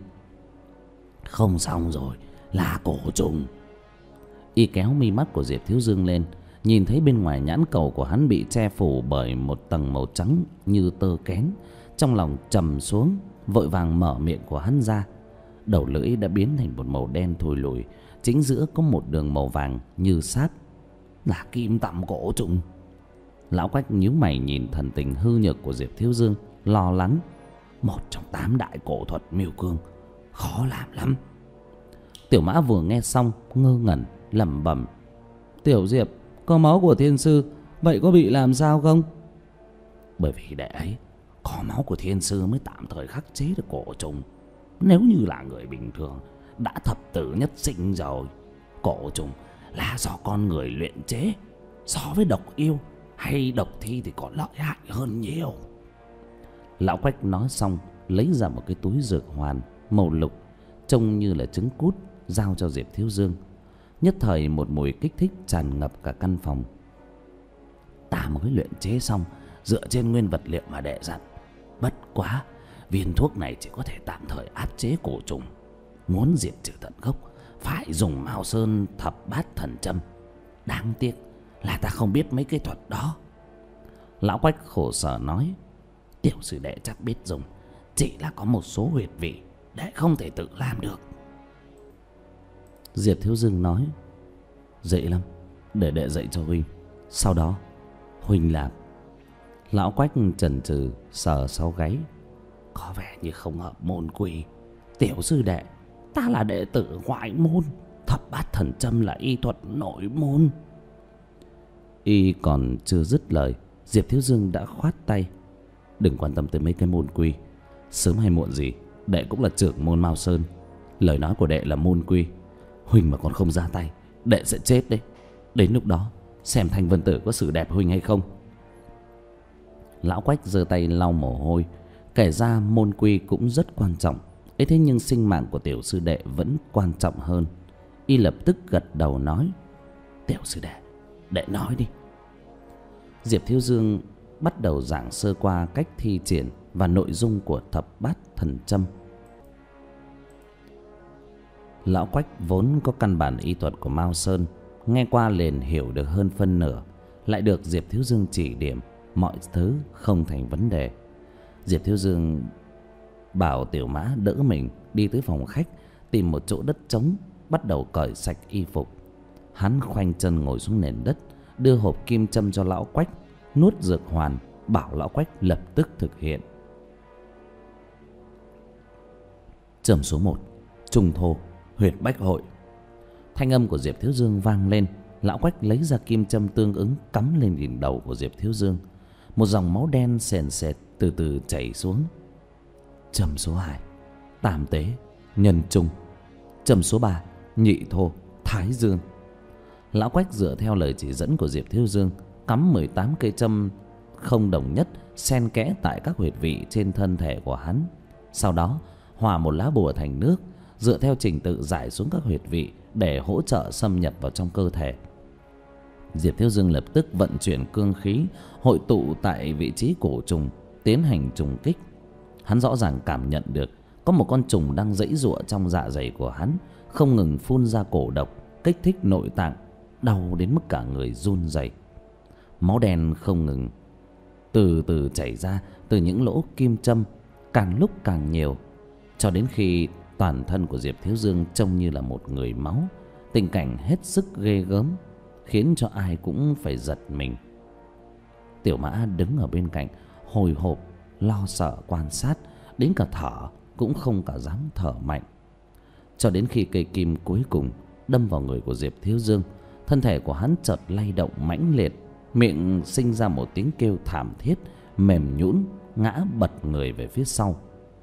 Không xong rồi, là cổ trùng. Y kéo mi mắt của Diệp Thiếu Dương lên, nhìn thấy bên ngoài nhãn cầu của hắn bị che phủ bởi một tầng màu trắng như tơ kén, trong lòng trầm xuống, vội vàng mở miệng của hắn ra. Đầu lưỡi đã biến thành một màu đen thui lùi, chính giữa có một đường màu vàng như sáp. Là kim tằm cổ trùng. Lão Quách nhíu mày nhìn thần tình hư nhược của Diệp Thiếu Dương, lo lắng. Một trong tám đại cổ thuật miêu cương, khó làm lắm. Tiểu Mã vừa nghe xong ngơ ngẩn lẩm bẩm: Tiểu Diệp, có máu của thiên sư, vậy có bị làm sao không? Bởi vì đệ ấy có máu của thiên sư mới tạm thời khắc chế được cổ trùng. Nếu như là người bình thường đã thập tử nhất sinh rồi. Cổ trùng là do con người luyện chế, so với độc yêu hay độc thi thì còn lợi hại hơn nhiều. Lão Quách nói xong lấy ra một cái túi dược hoàn màu lục, trông như là trứng cút, giao cho Diệp Thiếu Dương. Nhất thời một mùi kích thích tràn ngập cả căn phòng. Ta mới luyện chế xong, dựa trên nguyên vật liệu mà đệ dặn. Bất quá viên thuốc này chỉ có thể tạm thời áp chế cổ trùng. Muốn diệt trừ tận gốc phải dùng Mao Sơn thập bát thần châm. Đáng tiếc là ta không biết mấy cái thuật đó. Lão Quách khổ sở nói: Tiểu sư đệ chắc biết dùng, chỉ là có một số huyệt vị đệ không thể tự làm được. Diệp Thiếu Dương nói: Dễ lắm, để đệ dạy cho huynh, sau đó huynh làm. Lão Quách chần chừ sờ sau gáy: Có vẻ như không hợp môn quy. Tiểu sư đệ, ta là đệ tử ngoại môn, thập bát thần châm là y thuật nội môn. Y còn chưa dứt lời, Diệp Thiếu Dương đã khoát tay: Đừng quan tâm tới mấy cái môn quy. Sớm hay muộn gì đệ cũng là trưởng môn Mao Sơn. Lời nói của đệ là môn quy, huynh mà còn không ra tay, đệ sẽ chết đấy. Đến lúc đó xem Thanh Vân Tử có xử đẹp huynh hay không. Lão Quách giơ tay lau mồ hôi. Kể ra môn quy cũng rất quan trọng ấy, thế nhưng sinh mạng của tiểu sư đệ vẫn quan trọng hơn. Y lập tức gật đầu nói: Tiểu sư đệ, đệ nói đi. Diệp Thiếu Dương bắt đầu giảng sơ qua cách thi triển và nội dung của thập bát thần châm. Lão Quách vốn có căn bản y thuật của Mao Sơn, nghe qua liền hiểu được hơn phân nửa, lại được Diệp Thiếu Dương chỉ điểm, mọi thứ không thành vấn đề. Diệp Thiếu Dương bảo Tiểu Mã đỡ mình đi tới phòng khách, tìm một chỗ đất trống, bắt đầu cởi sạch y phục. Hắn khoanh chân ngồi xuống nền đất, đưa hộp kim châm cho Lão Quách, nuốt dược hoàn, bảo Lão Quách lập tức thực hiện. Châm số một: Trung thô, huyệt bách hội. Thanh âm của Diệp Thiếu Dương vang lên. Lão Quách lấy ra kim châm tương ứng, cắm lên đỉnh đầu của Diệp Thiếu Dương. Một dòng máu đen sền sệt từ từ chảy xuống. Châm số hai: Tam tế, nhân trung. Châm số ba: Nhị thô, thái dương. Lão Quách dựa theo lời chỉ dẫn của Diệp Thiếu Dương, cắm mười tám cây châm không đồng nhất xen kẽ tại các huyệt vị trên thân thể của hắn. Sau đó hòa một lá bùa thành nước, dựa theo trình tự rải xuống các huyệt vị để hỗ trợ xâm nhập vào trong cơ thể. Diệp Thiếu Dương lập tức vận chuyển cương khí, hội tụ tại vị trí cổ trùng, tiến hành trùng kích. Hắn rõ ràng cảm nhận được có một con trùng đang giãy giụa trong dạ dày của hắn, không ngừng phun ra cổ độc, kích thích nội tạng, đau đến mức cả người run rẩy. Máu đen không ngừng từ từ chảy ra từ những lỗ kim châm, càng lúc càng nhiều, cho đến khi toàn thân của Diệp Thiếu Dương trông như là một người máu. Tình cảnh hết sức ghê gớm, khiến cho ai cũng phải giật mình. Tiểu Mã đứng ở bên cạnh hồi hộp lo sợ quan sát, đến cả thở cũng không cả dám thở mạnh. Cho đến khi cây kim cuối cùng đâm vào người của Diệp Thiếu Dương, thân thể của hắn chợt lay động mãnh liệt, miệng sinh ra một tiếng kêu thảm thiết, mềm nhũn ngã bật người về phía sau.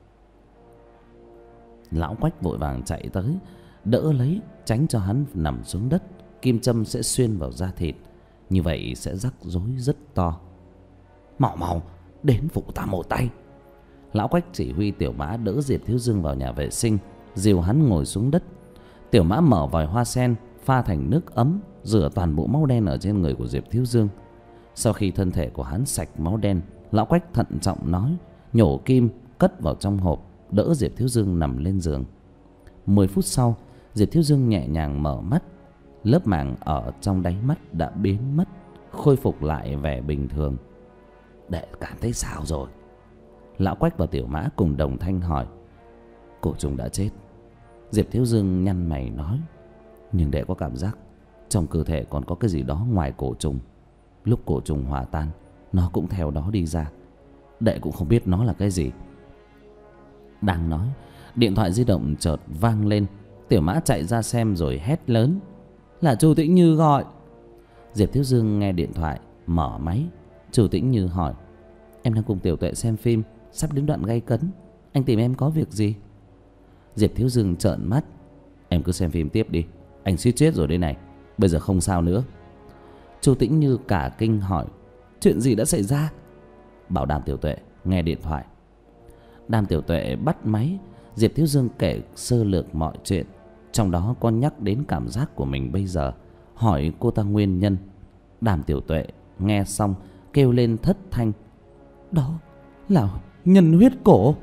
Lão Quách vội vàng chạy tới đỡ lấy, tránh cho hắn nằm xuống đất. Kim châm sẽ xuyên vào da thịt, như vậy sẽ rắc rối rất to. Mau mau đến phụ ta một tay. Lão Quách chỉ huy Tiểu Mã đỡ Diệp Thiếu Dương vào nhà vệ sinh, dìu hắn ngồi xuống đất. Tiểu Mã mở vòi hoa sen pha thành nước ấm, rửa toàn bộ máu đen ở trên người của Diệp Thiếu Dương. Sau khi thân thể của hắn sạch máu đen, Lão Quách thận trọng nói, nhổ kim cất vào trong hộp, đỡ Diệp Thiếu Dương nằm lên giường. Mười phút sau, Diệp Thiếu Dương nhẹ nhàng mở mắt. Lớp màng ở trong đáy mắt đã biến mất, khôi phục lại vẻ bình thường. Đệ cảm thấy sao rồi? Lão Quách và Tiểu Mã cùng đồng thanh hỏi. Cổ trùng đã chết. Diệp Thiếu Dương nhăn mày nói. Nhưng đệ có cảm giác trong cơ thể còn có cái gì đó ngoài cổ trùng. Lúc cổ trùng hòa tan, nó cũng theo đó đi ra. Đệ cũng không biết nó là cái gì. Đang nói, điện thoại di động chợt vang lên. Tiểu Mã chạy ra xem rồi hét lớn. Là Chu Tĩnh Như gọi. Diệp Thiếu Dương nghe điện thoại, mở máy. Chu Tĩnh Như hỏi. Em đang cùng Tiểu Tuệ xem phim, sắp đến đoạn gay cấn. Anh tìm em có việc gì? Diệp Thiếu Dương trợn mắt. Em cứ xem phim tiếp đi, anh suýt chết rồi đây này. Bây giờ không sao nữa. Chu Tĩnh Như cả kinh hỏi. Chuyện gì đã xảy ra? Bảo Đàm Tiểu Tuệ nghe điện thoại. Đàm Tiểu Tuệ bắt máy. Diệp Thiếu Dương kể sơ lược mọi chuyện, trong đó có nhắc đến cảm giác của mình bây giờ, hỏi cô ta nguyên nhân. Đàm Tiểu Tuệ nghe xong kêu lên thất thanh. Đó là nhân huyết cổ.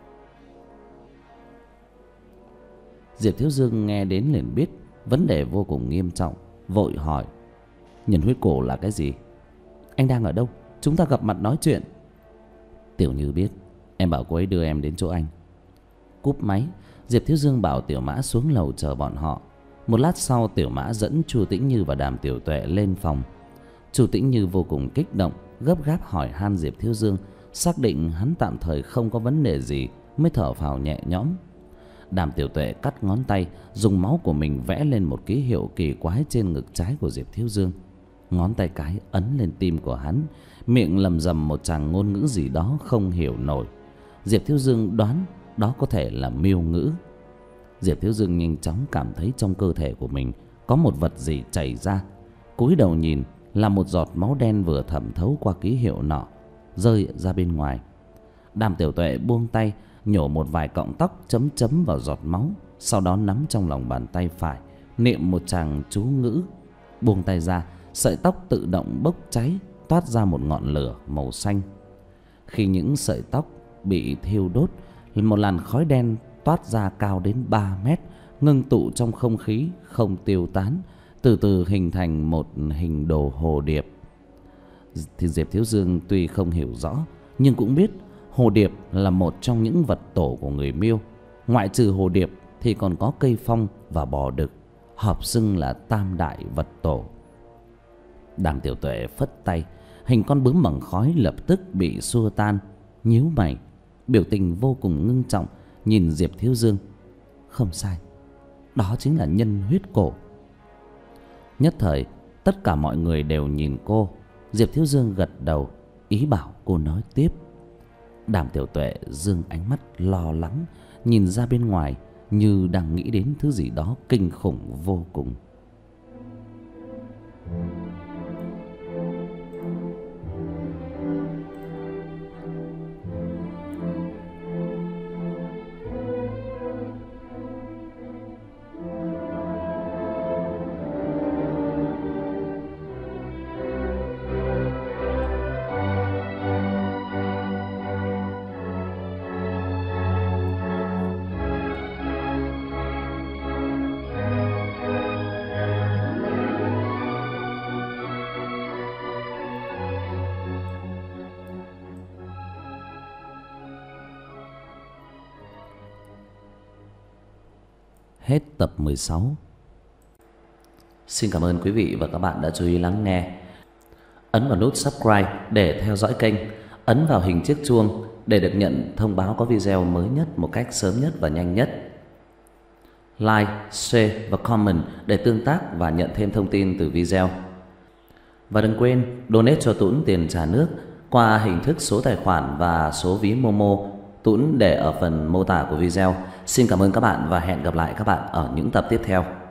Diệp Thiếu Dương nghe đến liền biết vấn đề vô cùng nghiêm trọng, vội hỏi. Nhân huyết cổ là cái gì? Anh đang ở đâu? Chúng ta gặp mặt nói chuyện. Tiểu Như biết. Em bảo cô ấy đưa em đến chỗ anh. Cúp máy, Diệp Thiếu Dương bảo Tiểu Mã xuống lầu chờ bọn họ. Một lát sau, Tiểu Mã dẫn Chu Tĩnh Như và Đàm Tiểu Tuệ lên phòng. Chu Tĩnh Như vô cùng kích động, gấp gáp hỏi han Diệp Thiếu Dương, xác định hắn tạm thời không có vấn đề gì mới thở phào nhẹ nhõm. Đàm Tiểu Tuệ cắt ngón tay, dùng máu của mình vẽ lên một ký hiệu kỳ quái trên ngực trái của Diệp Thiếu Dương. Ngón tay cái ấn lên tim của hắn, miệng lầm rầm một tràng ngôn ngữ gì đó không hiểu nổi. Diệp Thiếu Dương đoán đó có thể là miêu ngữ. Diệp Thiếu Dương nhanh chóng cảm thấy trong cơ thể của mình có một vật gì chảy ra. Cúi đầu nhìn là một giọt máu đen vừa thẩm thấu qua ký hiệu nọ, rơi ra bên ngoài. Đàm Tiểu Tuệ buông tay, nhổ một vài cọng tóc chấm chấm vào giọt máu, sau đó nắm trong lòng bàn tay phải, niệm một tràng chú ngữ. Buông tay ra, sợi tóc tự động bốc cháy, toát ra một ngọn lửa màu xanh. Khi những sợi tóc bị thiêu đốt, một làn khói đen toát ra cao đến ba mét, ngưng tụ trong không khí không tiêu tán, từ từ hình thành một hình đồ hồ điệp. Thì Diệp Thiếu Dương tuy không hiểu rõ, nhưng cũng biết hồ điệp là một trong những vật tổ của người Miêu. Ngoại trừ hồ điệp thì còn có cây phong và bò đực, hợp xưng là tam đại vật tổ. Đàm Tiểu Tuệ phất tay, hình con bướm bằng khói lập tức bị xua tan. Nhíu mày, biểu tình vô cùng ngưng trọng, nhìn Diệp Thiếu Dương. Không sai, đó chính là nhân huyết cổ. Nhất thời tất cả mọi người đều nhìn cô. Diệp Thiếu Dương gật đầu, ý bảo cô nói tiếp. Đàm Tiểu Tuệ dương ánh mắt lo lắng, nhìn ra bên ngoài như đang nghĩ đến thứ gì đó kinh khủng vô cùng. Hết tập mười sáu. Xin cảm ơn quý vị và các bạn đã chú ý lắng nghe. Ấn vào nút subscribe để theo dõi kênh. Ấn vào hình chiếc chuông để được nhận thông báo có video mới nhất một cách sớm nhất và nhanh nhất. Like, share và comment để tương tác và nhận thêm thông tin từ video. Và đừng quên donate cho Tuấn tiền trả nước qua hình thức số tài khoản và số ví Momo Tuấn để ở phần mô tả của video. Xin cảm ơn các bạn và hẹn gặp lại các bạn ở những tập tiếp theo.